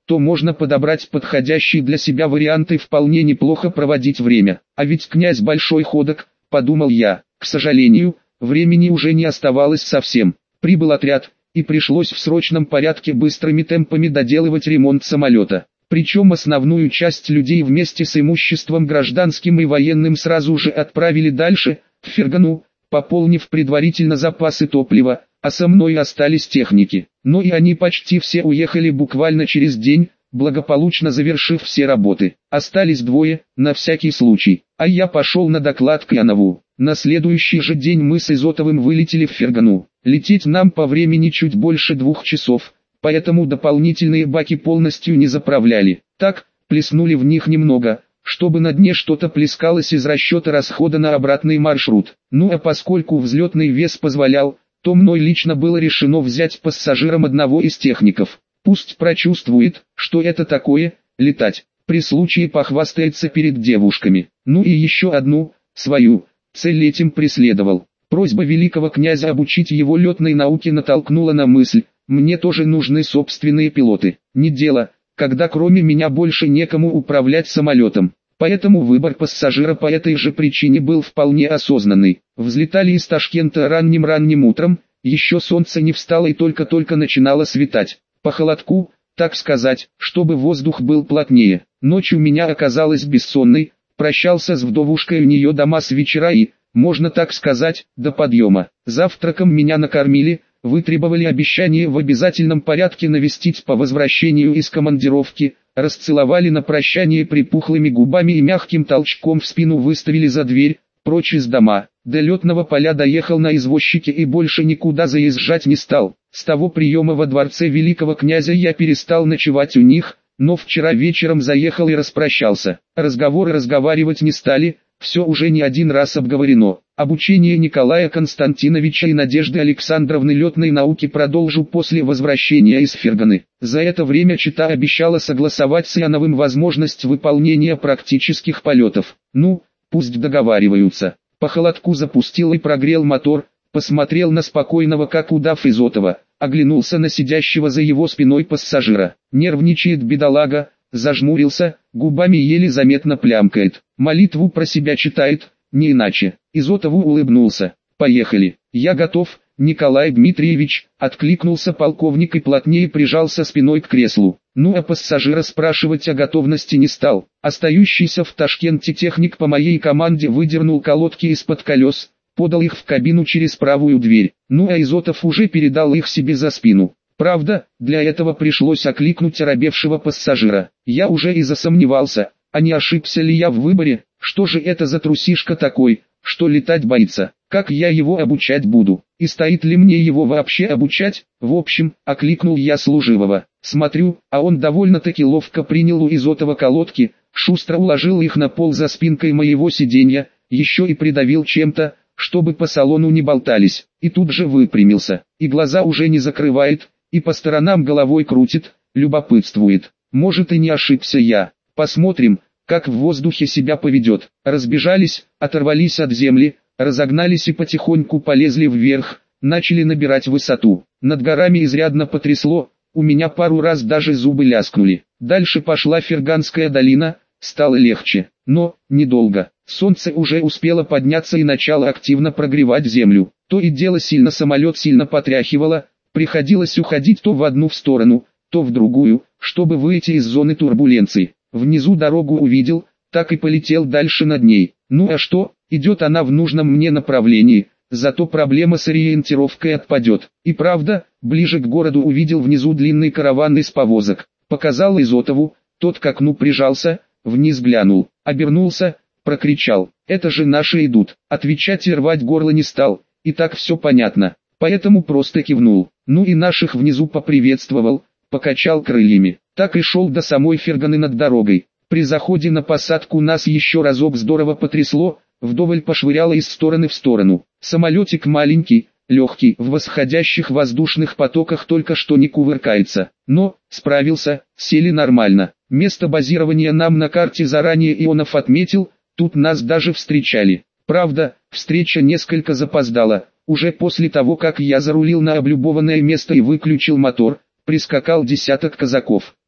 то можно подобрать подходящие для себя варианты и вполне неплохо проводить время. А ведь князь большой ходок, подумал я. К сожалению, времени уже не оставалось совсем. Прибыл отряд, и пришлось в срочном порядке быстрыми темпами доделывать ремонт самолета. Причем основную часть людей вместе с имуществом гражданским и военным сразу же отправили дальше, в Фергану, пополнив предварительно запасы топлива, а со мной остались техники. Но и они почти все уехали буквально через день, благополучно завершив все работы. Остались двое, на всякий случай, а я пошел на доклад к Янову. На следующий же день мы с Изотовым вылетели в Фергану. Лететь нам по времени чуть больше двух часов, поэтому дополнительные баки полностью не заправляли. Так, плеснули в них немного, чтобы на дне что-то плескалось из расчета расхода на обратный маршрут. Ну а поскольку взлетный вес позволял, то мной лично было решено взять пассажиром одного из техников. Пусть прочувствует, что это такое, летать. При случае похвастается перед девушками. Ну и еще одну, свою, цель этим преследовал. Просьба великого князя обучить его летной науке натолкнула на мысль, мне тоже нужны собственные пилоты. Не дело, когда кроме меня больше некому управлять самолетом. Поэтому выбор пассажира по этой же причине был вполне осознанный. Взлетали из Ташкента ранним-ранним утром, еще солнце не встало и только-только начинало светать. По холодку, так сказать, чтобы воздух был плотнее. Ночь у меня оказалась бессонной, прощался с вдовушкой у нее дома с вечера и, можно так сказать, до подъема. Завтраком меня накормили, вытребовали обещание в обязательном порядке навестить по возвращению из командировки, расцеловали на прощание припухлыми губами и мягким толчком в спину выставили за дверь, прочь из дома. До летного поля доехал на извозчике и больше никуда заезжать не стал. С того приема во дворце великого князя я перестал ночевать у них, но вчера вечером заехал и распрощался. Разговоры разговаривать не стали, все уже не один раз обговорено. Обучение Николая Константиновича и Надежды Александровны летной науке продолжу после возвращения из Ферганы. За это время чета обещала согласовать с Яновым возможность выполнения практических полетов. Ну, пусть договариваются. По холодку запустил и прогрел мотор, посмотрел на спокойного как удав Изотова, оглянулся на сидящего за его спиной пассажира. Нервничает бедолага, зажмурился, губами еле заметно плямкает. Молитву про себя читает, не иначе. Изотову улыбнулся. «Поехали». «Я готов, Николай Дмитриевич», — откликнулся полковник и плотнее прижался спиной к креслу. Ну а пассажира спрашивать о готовности не стал. Остающийся в Ташкенте техник по моей команде выдернул колодки из-под колес, подал их в кабину через правую дверь. Ну а Изотов уже передал их себе за спину. Правда, для этого пришлось окликнуть оробевшего пассажира. Я уже и засомневался, а не ошибся ли я в выборе, что же это за трусишка такой, что летать боится, как я его обучать буду, и стоит ли мне его вообще обучать. В общем, окликнул я служивого. Смотрю, а он довольно-таки ловко принял у Изотова колодки, шустро уложил их на пол за спинкой моего сиденья, еще и придавил чем-то, чтобы по салону не болтались, и тут же выпрямился, и глаза уже не закрывает, и по сторонам головой крутит, любопытствует. Может и не ошибся я. Посмотрим, как в воздухе себя поведет. Разбежались, оторвались от земли, разогнались и потихоньку полезли вверх, начали набирать высоту. Над горами изрядно потрясло, у меня пару раз даже зубы лязгнули. Дальше пошла Ферганская долина, стало легче, но недолго. Солнце уже успело подняться и начало активно прогревать землю. То и дело сильно самолет сильно потряхивало, приходилось уходить то в одну сторону, то в другую, чтобы выйти из зоны турбуленции. Внизу дорогу увидел, так и полетел дальше над ней. Ну а что, идет она в нужном мне направлении, зато проблема с ориентировкой отпадет. И правда, ближе к городу увидел внизу длинный караван из повозок. Показал Изотову, тот к окну прижался, вниз глянул, обернулся, прокричал: «Это же наши идут!» Отвечать и рвать горло не стал, и так все понятно, поэтому просто кивнул. Ну и наших внизу поприветствовал, покачал крыльями. Так и шел до самой Ферганы над дорогой. При заходе на посадку нас еще разок здорово потрясло, вдоволь пошвыряло из стороны в сторону. Самолетик маленький, легкий, в восходящих воздушных потоках только что не кувыркается. Но, справился, сели нормально. Место базирования нам на карте заранее Ионов отметил, тут нас даже встречали. Правда, встреча несколько запоздала. Уже после того, как я зарулил на облюбованное место и выключил мотор, прискакал десяток казаков.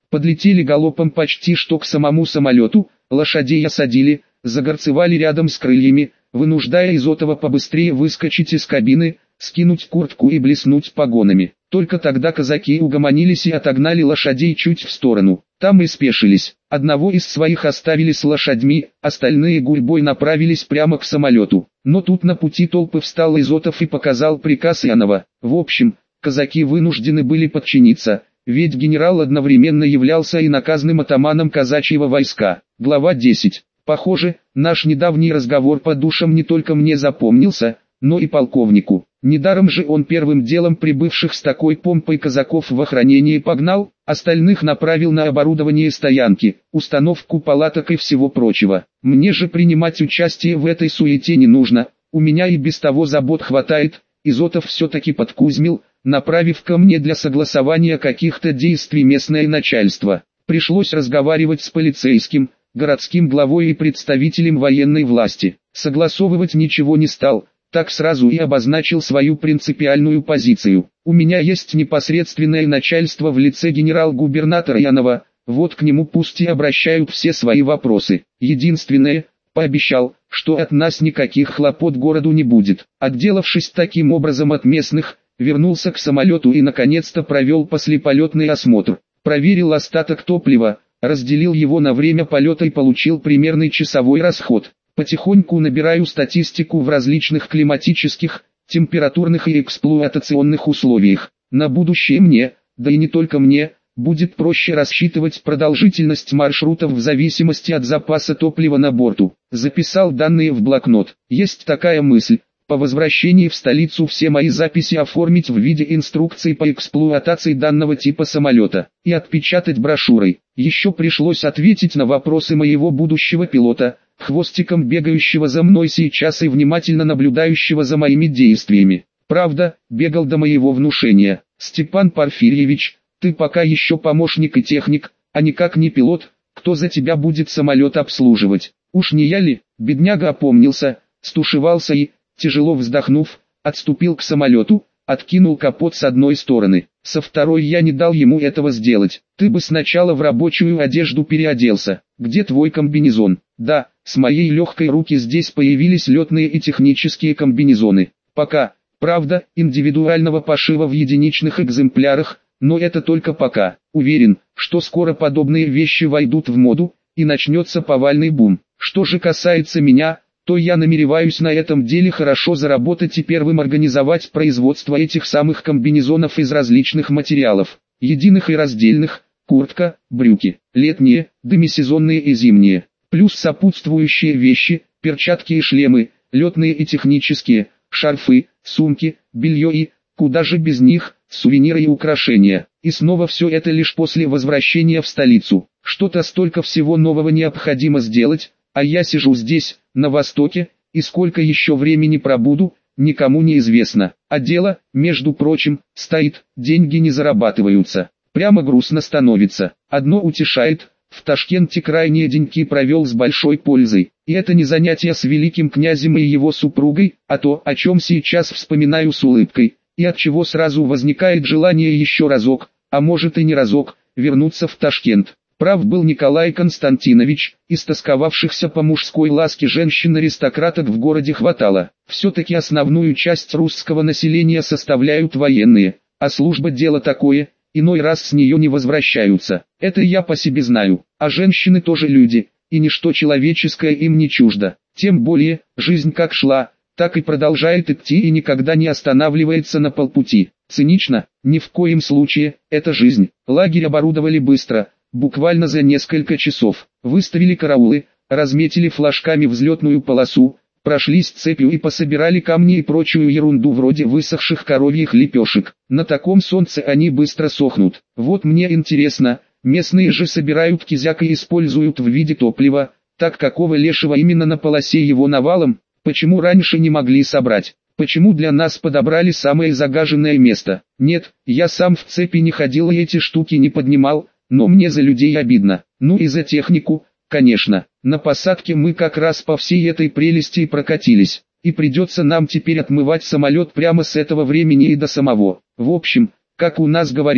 Подлетели галопом почти что к самому самолету, лошадей осадили, загорцевали рядом с крыльями, вынуждая Изотова побыстрее выскочить из кабины, скинуть куртку и блеснуть погонами. Только тогда казаки угомонились и отогнали лошадей чуть в сторону. Там и спешились. Одного из своих оставили с лошадьми, остальные гурьбой направились прямо к самолету. Но тут на пути толпы встал Изотов и показал приказ Янова. В общем, казаки вынуждены были подчиниться, ведь генерал одновременно являлся и наказным атаманом казачьего войска. Глава десять. Похоже, наш недавний разговор по душам не только мне запомнился, но и полковнику. Недаром же он первым делом прибывших с такой помпой казаков в охранение погнал, остальных направил на оборудование стоянки, установку палаток и всего прочего. Мне же принимать участие в этой суете не нужно, у меня и без того забот хватает. Изотов все-таки подкузмил, направив ко мне для согласования каких-то действий местное начальство. Пришлось разговаривать с полицейским, городским главой и представителем военной власти. Согласовывать ничего не стал, так сразу и обозначил свою принципиальную позицию. У меня есть непосредственное начальство в лице генерал-губернатора Янова, вот к нему пусть и обращают все свои вопросы. Единственное, пообещал, что от нас никаких хлопот городу не будет. Отделавшись таким образом от местных, вернулся к самолету и наконец-то провел послеполетный осмотр. Проверил остаток топлива, разделил его на время полета и получил примерный часовой расход. Потихоньку набираю статистику в различных климатических, температурных и эксплуатационных условиях. На будущее мне, да и не только мне, будет проще рассчитывать продолжительность маршрутов в зависимости от запаса топлива на борту. Записал данные в блокнот. Есть такая мысль: по возвращении в столицу все мои записи оформить в виде инструкций по эксплуатации данного типа самолета и отпечатать брошюрой. Еще пришлось ответить на вопросы моего будущего пилота, хвостиком бегающего за мной сейчас и внимательно наблюдающего за моими действиями. Правда, бегал до моего внушения: «Степан Порфирьевич, ты пока еще помощник и техник, а никак не пилот, кто за тебя будет самолет обслуживать? Уж не я ли?» Бедняга опомнился, стушевался и, тяжело вздохнув, отступил к самолету, откинул капот с одной стороны. Со второй я не дал ему этого сделать. «Ты бы сначала в рабочую одежду переоделся. Где твой комбинезон?» «Да, с моей легкой руки здесь появились летные и технические комбинезоны. Пока, правда, индивидуального пошива в единичных экземплярах, но это только пока. Уверен, что скоро подобные вещи войдут в моду, и начнется повальный бум. Что же касается меня, то я намереваюсь на этом деле хорошо заработать и первым организовать производство этих самых комбинезонов из различных материалов, единых и раздельных, куртка, брюки, летние, демисезонные и зимние, плюс сопутствующие вещи, перчатки и шлемы, летные и технические, шарфы, сумки, белье и, куда же без них, сувениры и украшения. И снова все это лишь после возвращения в столицу. Что-то столько всего нового необходимо сделать, а я сижу здесь, на востоке, и сколько еще времени пробуду, никому не известно. А дело, между прочим, стоит, деньги не зарабатываются. Прямо грустно становится. Одно утешает: в Ташкенте крайние деньки провел с большой пользой. И это не занятие с великим князем и его супругой, а то, о чем сейчас вспоминаю с улыбкой, и от чего сразу возникает желание еще разок, а может и не разок, вернуться в Ташкент. Прав был Николай Константинович, истосковавшихся по мужской ласке женщин-аристократок в городе хватало. Все-таки основную часть русского населения составляют военные, а служба дело такое, иной раз с нее не возвращаются. Это я по себе знаю, а женщины тоже люди, и ничто человеческое им не чуждо. Тем более, жизнь как шла, так и продолжает идти и никогда не останавливается на полпути. Цинично? Ни в коем случае, это жизнь. Лагерь оборудовали быстро. Буквально за несколько часов. Выставили караулы, разметили флажками взлетную полосу, прошлись цепью и пособирали камни и прочую ерунду вроде высохших коровьих лепешек. На таком солнце они быстро сохнут. Вот мне интересно, местные же собирают кизяк и используют в виде топлива, так какого лешего именно на полосе его навалом? Почему раньше не могли собрать? Почему для нас подобрали самое загаженное место? Нет, я сам в цепи не ходил и эти штуки не поднимал. Но мне за людей обидно. Ну и за технику, конечно. На посадке мы как раз по всей этой прелести и прокатились. И придется нам теперь отмывать самолет прямо с этого времени и до самого. В общем, как у нас говорили,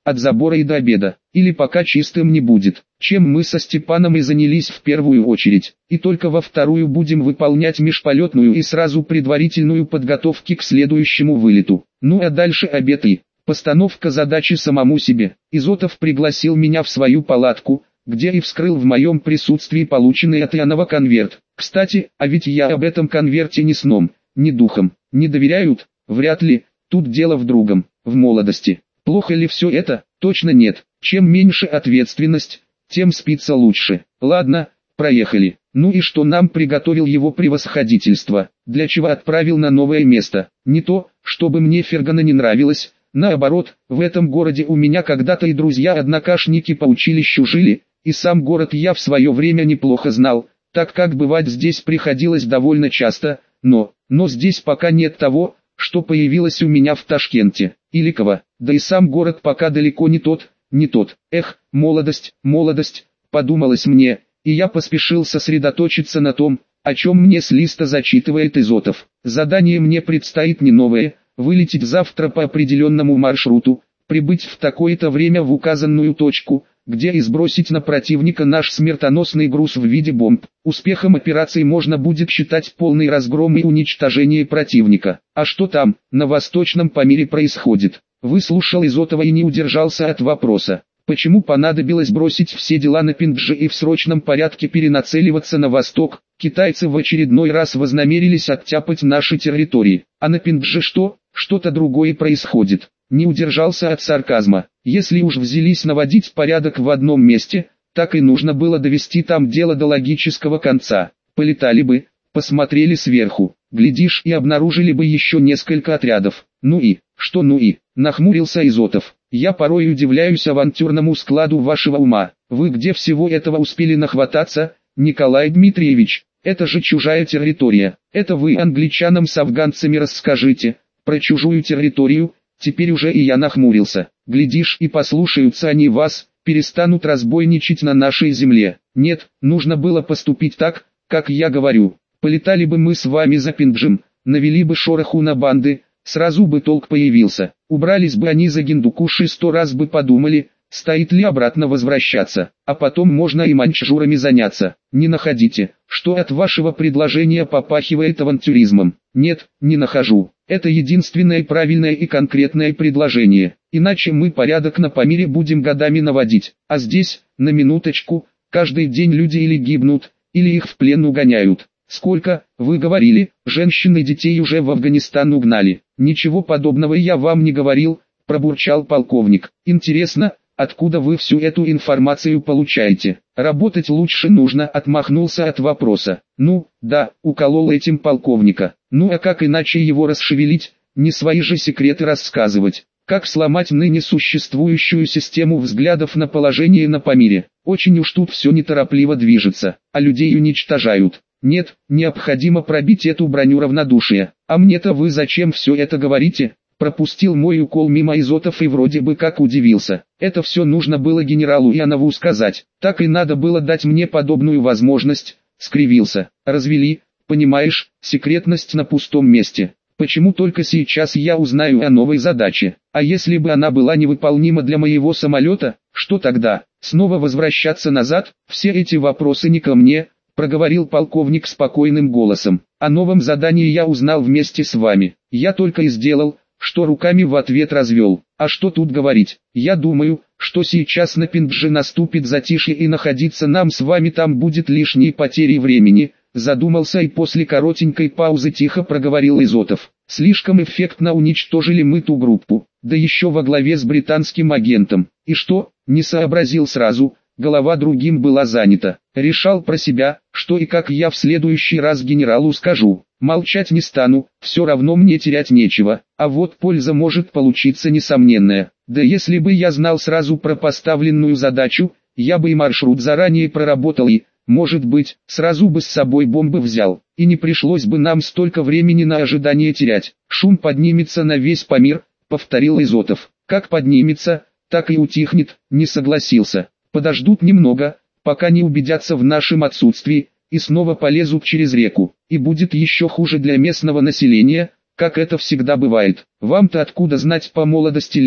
от забора и до обеда, или пока чистым не будет, чем мы со Степаном и занялись в первую очередь, и только во вторую будем выполнять межполетную и сразу предварительную подготовки к следующему вылету. Ну а дальше обед и постановка задачи самому себе. Изотов пригласил меня в свою палатку, где и вскрыл в моем присутствии полученный от Янова конверт. Кстати, а ведь я об этом конверте ни сном, ни духом не доверяют, вряд ли, тут дело в другом, в молодости. Плохо ли все это? Точно нет. Чем меньше ответственность, тем спится лучше. Ладно, проехали. Ну и что нам приготовил его превосходительство? Для чего отправил на новое место? Не то, чтобы мне Фергана не нравилось. Наоборот, в этом городе у меня когда-то и друзья-однокашники по училищу жили, и сам город я в свое время неплохо знал, так как бывать здесь приходилось довольно часто, но, но здесь пока нет того, что появилось у меня в Ташкенте, Иликово, да и сам город пока далеко не тот, не тот. Эх, молодость, молодость, подумалось мне, и я поспешил сосредоточиться на том, о чем мне с листа зачитывает Изотов. Задание мне предстоит не новое, вылететь завтра по определенному маршруту, прибыть в такое-то время в указанную точку, где и сбросить на противника наш смертоносный груз в виде бомб. Успехом операции можно будет считать полный разгром и уничтожение противника. А что там, на Восточном Памире происходит? Выслушал Изотова и не удержался от вопроса. Почему понадобилось бросить все дела на Пиндже и в срочном порядке перенацеливаться на восток? Китайцы в очередной раз вознамерились оттяпать наши территории. А на Пиндже что? Что-то другое происходит. Не удержался от сарказма. Если уж взялись наводить порядок в одном месте, так и нужно было довести там дело до логического конца. Полетали бы, посмотрели сверху, глядишь, и обнаружили бы еще несколько отрядов. Ну и, что ну и, нахмурился Изотов. Я порой удивляюсь авантюрному складу вашего ума. Вы где всего этого успели нахвататься, Николай Дмитриевич? Это же чужая территория. Это вы англичанам с афганцами расскажите, про чужую территорию. Теперь уже и я нахмурился. Глядишь, и послушаются они вас, перестанут разбойничать на нашей земле. Нет, нужно было поступить так, как я говорю. Полетали бы мы с вами за Пинджем, навели бы шороху на банды, сразу бы толк появился. Убрались бы они за Гиндукуши, сто раз бы подумали, стоит ли обратно возвращаться. А потом можно и маньчжурами заняться. Не находите, что от вашего предложения попахивает авантюризмом? Нет, не нахожу. Это единственное правильное и конкретное предложение. Иначе мы порядок на Памире будем годами наводить. А здесь, на минуточку, каждый день люди или гибнут, или их в плен угоняют. Сколько, вы говорили, женщин и детей уже в Афганистан угнали? Ничего подобного я вам не говорил, пробурчал полковник. Интересно, откуда вы всю эту информацию получаете? Работать лучше нужно, отмахнулся от вопроса. Ну, да, уколол этим полковника. Ну а как иначе его расшевелить, не свои же секреты рассказывать? Как сломать ныне существующую систему взглядов на положение на Памире? Очень уж тут все неторопливо движется, а людей уничтожают. Нет, необходимо пробить эту броню равнодушия. А мне-то вы зачем все это говорите? Пропустил мой укол мимо Изотов и вроде бы как удивился. Это все нужно было генералу Янову сказать. Так и надо было дать мне подобную возможность. Скривился. Развели, понимаешь, секретность на пустом месте. Почему только сейчас я узнаю о новой задаче? А если бы она была невыполнима для моего самолета, что тогда? Снова возвращаться назад? Все эти вопросы не ко мне, проговорил полковник спокойным голосом. О новом задании я узнал вместе с вами. Я только и сделал, что руками в ответ развел. А что тут говорить? Я думаю, что сейчас на Пиндже наступит затишье и находиться нам с вами там будет лишней потерей времени. Задумался и после коротенькой паузы тихо проговорил Изотов. Слишком эффектно уничтожили мы ту группу, да еще во главе с британским агентом. И что, не сообразил сразу, голова другим была занята. Решал про себя, что и как я в следующий раз генералу скажу. Молчать не стану, все равно мне терять нечего, а вот польза может получиться несомненная. Да если бы я знал сразу про поставленную задачу, я бы и маршрут заранее проработал и, может быть, сразу бы с собой бомбы взял, и не пришлось бы нам столько времени на ожидание терять. Шум поднимется на весь Памир, повторил Изотов. Как поднимется, так и утихнет, не согласился. Подождут немного, пока не убедятся в нашем отсутствии, и снова полезут через реку, и будет еще хуже для местного населения, как это всегда бывает. Вам-то откуда знать по молодости лет,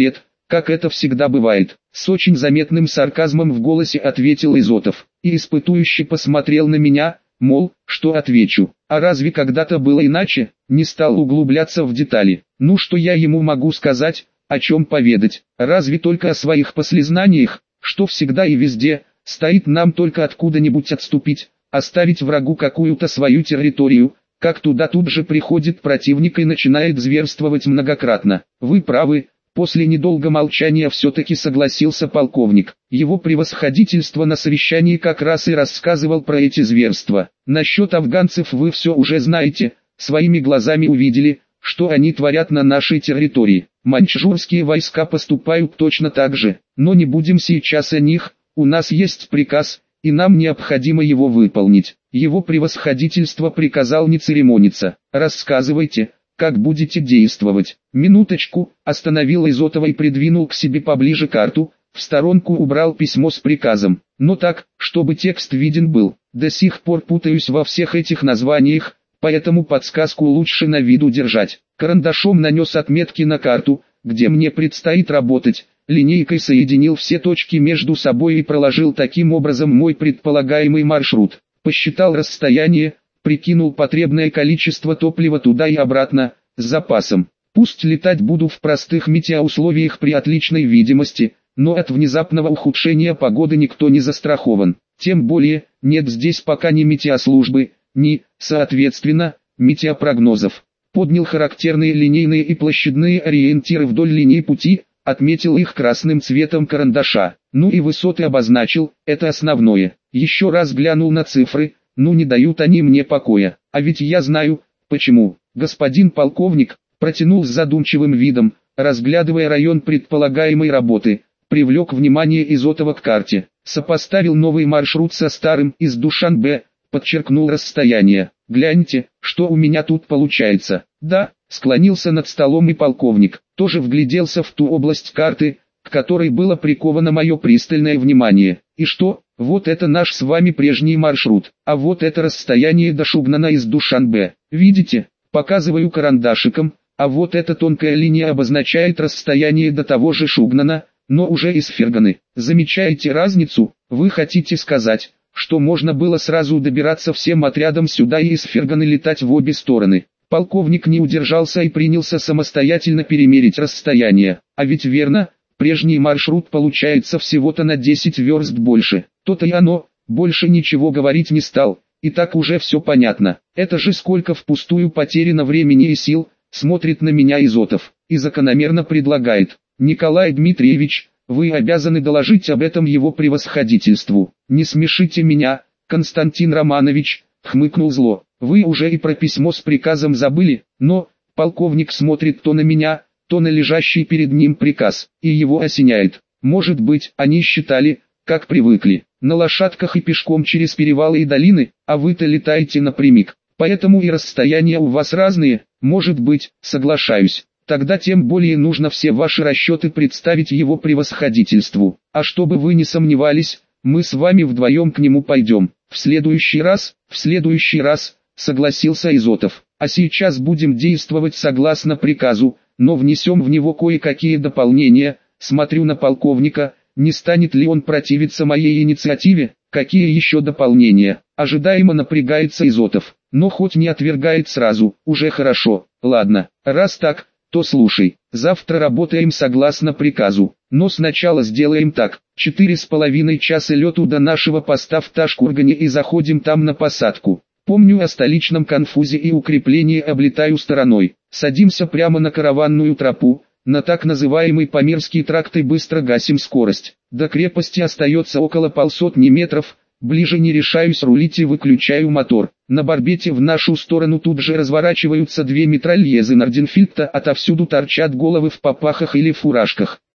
как это всегда бывает. С очень заметным сарказмом в голосе ответил Изотов, и испытующе посмотрел на меня, мол, что отвечу. А разве когда-то было иначе? Не стал углубляться в детали. Ну что я ему могу сказать, о чем поведать? Разве только о своих послезнаниях, что всегда и везде, стоит нам только откуда-нибудь отступить, оставить врагу какую-то свою территорию, как туда тут же приходит противник и начинает зверствовать многократно. Вы правы. После недолгого молчания все-таки согласился полковник. Его превосходительство на совещании как раз и рассказывал про эти зверства. Насчет афганцев вы все уже знаете, своими глазами увидели, что они творят на нашей территории. Маньчжурские войска поступают точно так же, но не будем сейчас о них, у нас есть приказ, и нам необходимо его выполнить. Его превосходительство приказал не церемониться. Рассказывайте, как будете действовать. Минуточку, остановил Изотова и придвинул к себе поближе карту, в сторонку убрал письмо с приказом, но так, чтобы текст виден был. До сих пор путаюсь во всех этих названиях, поэтому подсказку лучше на виду держать. Карандашом нанес отметки на карту, где мне предстоит работать, линейкой соединил все точки между собой и проложил таким образом мой предполагаемый маршрут. Посчитал расстояние, прикинул потребное количество топлива туда и обратно, с запасом. Пусть летать буду в простых метеоусловиях при отличной видимости, но от внезапного ухудшения погоды никто не застрахован. Тем более, нет здесь пока ни метеослужбы, ни, соответственно, метеопрогнозов. Поднял характерные линейные и площадные ориентиры вдоль линии пути, отметил их красным цветом карандаша. Ну и высоты обозначил, это основное. Еще раз глянул на цифры. Ну не дают они мне покоя, а ведь я знаю, почему. Господин полковник, протянул с задумчивым видом, разглядывая район предполагаемой работы, привлек внимание Изотова к карте, сопоставил новый маршрут со старым из Душанбе, подчеркнул расстояние. Гляньте, что у меня тут получается. Да, склонился над столом и полковник, тоже вгляделся в ту область карты, к которой было приковано мое пристальное внимание. И что? Вот это наш с вами прежний маршрут, а вот это расстояние до Шугнана из Душанбе. Видите? Показываю карандашиком, а вот эта тонкая линия обозначает расстояние до того же Шугнана, но уже из Ферганы. Замечаете разницу? Вы хотите сказать, что можно было сразу добираться всем отрядом сюда и из Ферганы летать в обе стороны? Полковник не удержался и принялся самостоятельно перемерить расстояние. А ведь верно, прежний маршрут получается всего-то на десять верст больше. То-то и оно, больше ничего говорить не стал, и так уже все понятно. Это же сколько впустую потеряно времени и сил, смотрит на меня Изотов, и закономерно предлагает. Николай Дмитриевич, вы обязаны доложить об этом его превосходительству. Не смешите меня, Константин Романович, хмыкнул зло. Вы уже и про письмо с приказом забыли, но, полковник смотрит то на меня, то на лежащий перед ним приказ, и его осеняет. Может быть, они считали, как привыкли, на лошадках и пешком через перевалы и долины, а вы-то летаете напрямик. Поэтому и расстояния у вас разные, может быть, соглашаюсь. Тогда тем более нужно все ваши расчеты представить его превосходительству. А чтобы вы не сомневались, мы с вами вдвоем к нему пойдем. В следующий раз, в следующий раз, согласился Изотов. А сейчас будем действовать согласно приказу, но внесем в него кое-какие дополнения. Смотрю на полковника, не станет ли он противиться моей инициативе? Какие еще дополнения? Ожидаемо напрягается Изотов, но хоть не отвергает сразу, уже хорошо. Ладно, раз так, то слушай, завтра работаем согласно приказу, но сначала сделаем так. Четыре с половиной часа лету до нашего поста в Ташкургане и заходим там на посадку. Помню о столичном конфузе и укреплении облетаю стороной. Садимся прямо на караванную тропу, на так называемый Памирский тракт и быстро гасим скорость. До крепости остается около полсотни метров, ближе не решаюсь рулить и выключаю мотор. На барбете в нашу сторону тут же разворачиваются две митральезы Норденфильта, отовсюду торчат головы в попахах или фуражках.